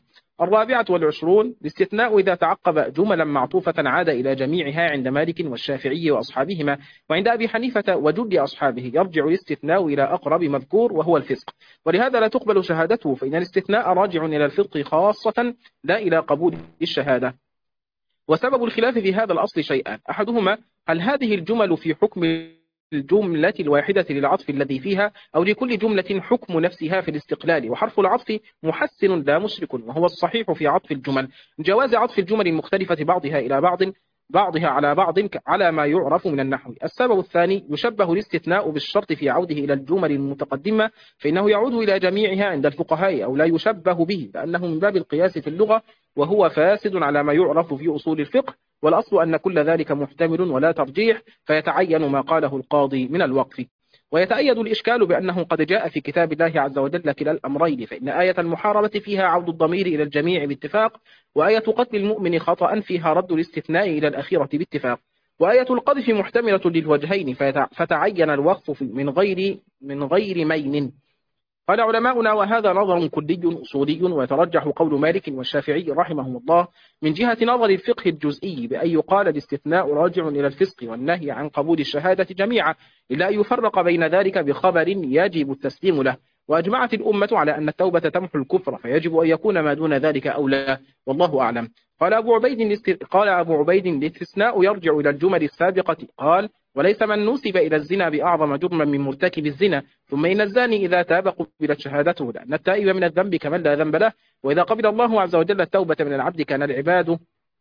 24. الاستثناء إذا تعقب جملا معطوفة عاد إلى جميعها عند مالك والشافعي وأصحابهما، وعند أبي حنيفة وجل أصحابه يرجع الاستثناء إلى أقرب مذكور وهو الفسق، ولهذا لا تقبل شهادته، فإن الاستثناء راجع إلى الفسق خاصة لا إلى قبول الشهادة. وسبب الخلاف في هذا الأصل شيئان: أحدهما هل هذه الجمل في حكم الجملة الواحدة للعطف الذي فيها، أو لكل جملة حكم نفسها في الاستقلال، وحرف العطف محسن لا مشرك، وهو الصحيح في عطف الجمل، جواز عطف الجمل المختلفة بعضها إلى بعضها على بعض على ما يعرف من النحو. السبب الثاني يشبه الاستثناء بالشرط في عوده إلى الجمل المتقدمة، فإنه يعود إلى جميعها عند الفقهاء، أو لا يشبه به لأنه من باب القياس في اللغة، وهو فاسد على ما يعرف في أصول الفقه، والأصل أن كل ذلك محتمل ولا ترجيح، فيتعين ما قاله القاضي من الوقف. ويتأيد الإشكال بأنه قد جاء في كتاب الله عز وجل كلا الأمرين، فإن آية المحاربة فيها عود الضمير إلى الجميع باتفاق، وآية قتل المؤمن خطأ فيها رد الاستثناء إلى الأخيرة باتفاق، وآية القذف محتملة للوجهين فتعين الوقف من غير مين. قال علماؤنا: وهذا نظر كلي أصولي، ويترجح قول مالك والشافعي رحمهم الله من جهة نظر الفقه الجزئي بأن يقال الاستثناء راجع إلى الفسق والنهي عن قبول الشهادة جميعا، إلا أن يفرق بين ذلك بخبر يجب التسليم له. وأجمعت الأمة على أن التوبة تمحو الكفر، فيجب أن يكون ما دون ذلك أولى، والله أعلم. قال أبو عبيد: الاستثناء يرجع إلى الجمل السابقة. قال: وليس من نسب إلى الزنا بأعظم جرما من مرتكب الزنا. ثم إن الزاني إذا تاب قبلت شهادته، لأن التائب من الذنب كمن لا ذنب له، وإذا قبل الله عز وجل التوبة من العبد كان العباد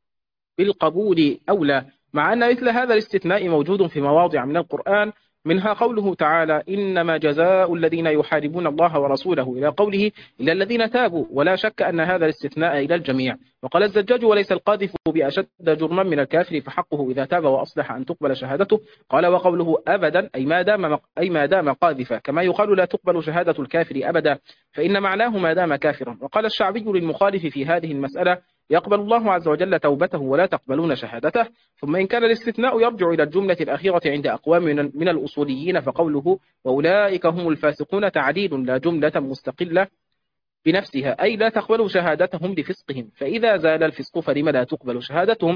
بالقبول أولى، مع أن مثل هذا الاستثناء موجود في مواضع من القرآن، منها قوله تعالى: إنما جزاء الذين يحاربون الله ورسوله، إلى قوله: إلا الذين تابوا. ولا شك أن هذا الاستثناء إلى الجميع. وقال الزجاج: وليس القاذف بأشد جرما من الكافر، فحقه إذا تاب وأصلح أن تقبل شهادته. قال: وقوله أبدا أي ما دام قاذفا، كما يقال لا تقبل شهادة الكافر أبدا، فإن معناه ما دام كافرا. وقال الشعبي للمخالف في هذه المسألة: يقبل الله عز وجل توبته ولا تقبلون شهادته. ثم إن كان الاستثناء يرجع إلى الجملة الأخيرة عند أقوام من الأصوليين، فقوله: وأولئك هم الفاسقون تعديل لا جملة مستقلة بنفسها، أي لا تقبل شهادتهم لفسقهم، فإذا زال الفسق فلم لا تقبل شهادتهم.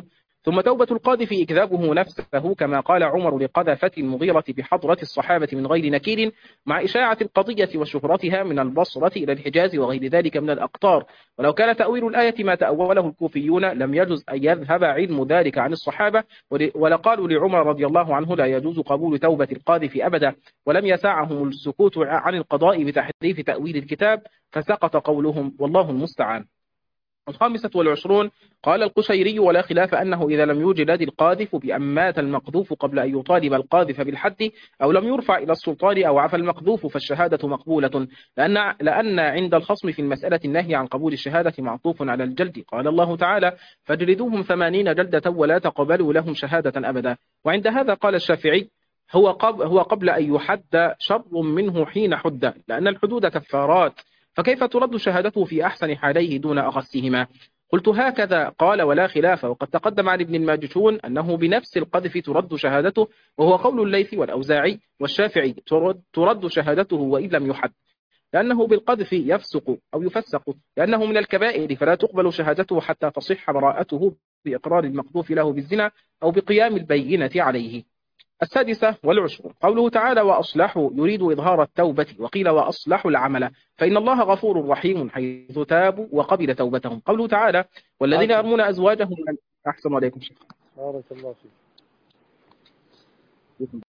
ثم توبة القاذف إكذابه نفسه كما قال عمر لقذفة المغيرة بحضرة الصحابة من غير نكير مع إشاعة القضية وشهرتها من البصرة إلى الحجاز وغير ذلك من الأقطار. ولو كان تأويل الآية ما تأوله الكوفيون لم يجز أن يذهب علم ذلك عن الصحابة، ولقالوا لعمر رضي الله عنه لا يجوز قبول توبة القاذف أبدا، ولم يسعهم السكوت عن القضاء بتحريف تأويل الكتاب، فسقط قولهم والله المستعان. 25 قال القشيري ولا خلاف أنه إذا لم يوجد القاذف بأن مات المقذوف قبل أن يطالب القاذف بالحد أو لم يرفع إلى السلطان أو عفى المقذوف فالشهادة مقبولة، لأن عند الخصم في المسألة النهي عن قبول الشهادة معطوف على الجلد. قال الله تعالى فاجلدوهم 80 جلدة ولا تقبلوا لهم شهادة أبدا. وعند هذا قال الشافعي هو قبل أن يحد شر منه حين حد، لأن الحدود كفارات، فكيف ترد شهادته في أحسن حاليه دون أخسهما؟ قلت هكذا قال ولا خلاف. وقد تقدم عن ابن الماجشون أنه بنفس القذف ترد شهادته، وهو قول الليث والأوزاعي والشافعي ترد شهادته وإن لم يحد، لأنه بالقذف يفسق أو يفسق، لأنه من الكبائر فلا تقبل شهادته حتى تصح براءته بإقرار المقذوف له بالزنا أو بقيام البينة عليه. 26 قوله تعالى وأصلحوا يريد إظهار التوبة، وقيل وأصلحوا العمل، فإن الله غفور رحيم حيث تابوا وقبل توبتهم. قوله تعالى والذين يرمون أزواجهم أحسن عليكم شيخ بارك الله فيك.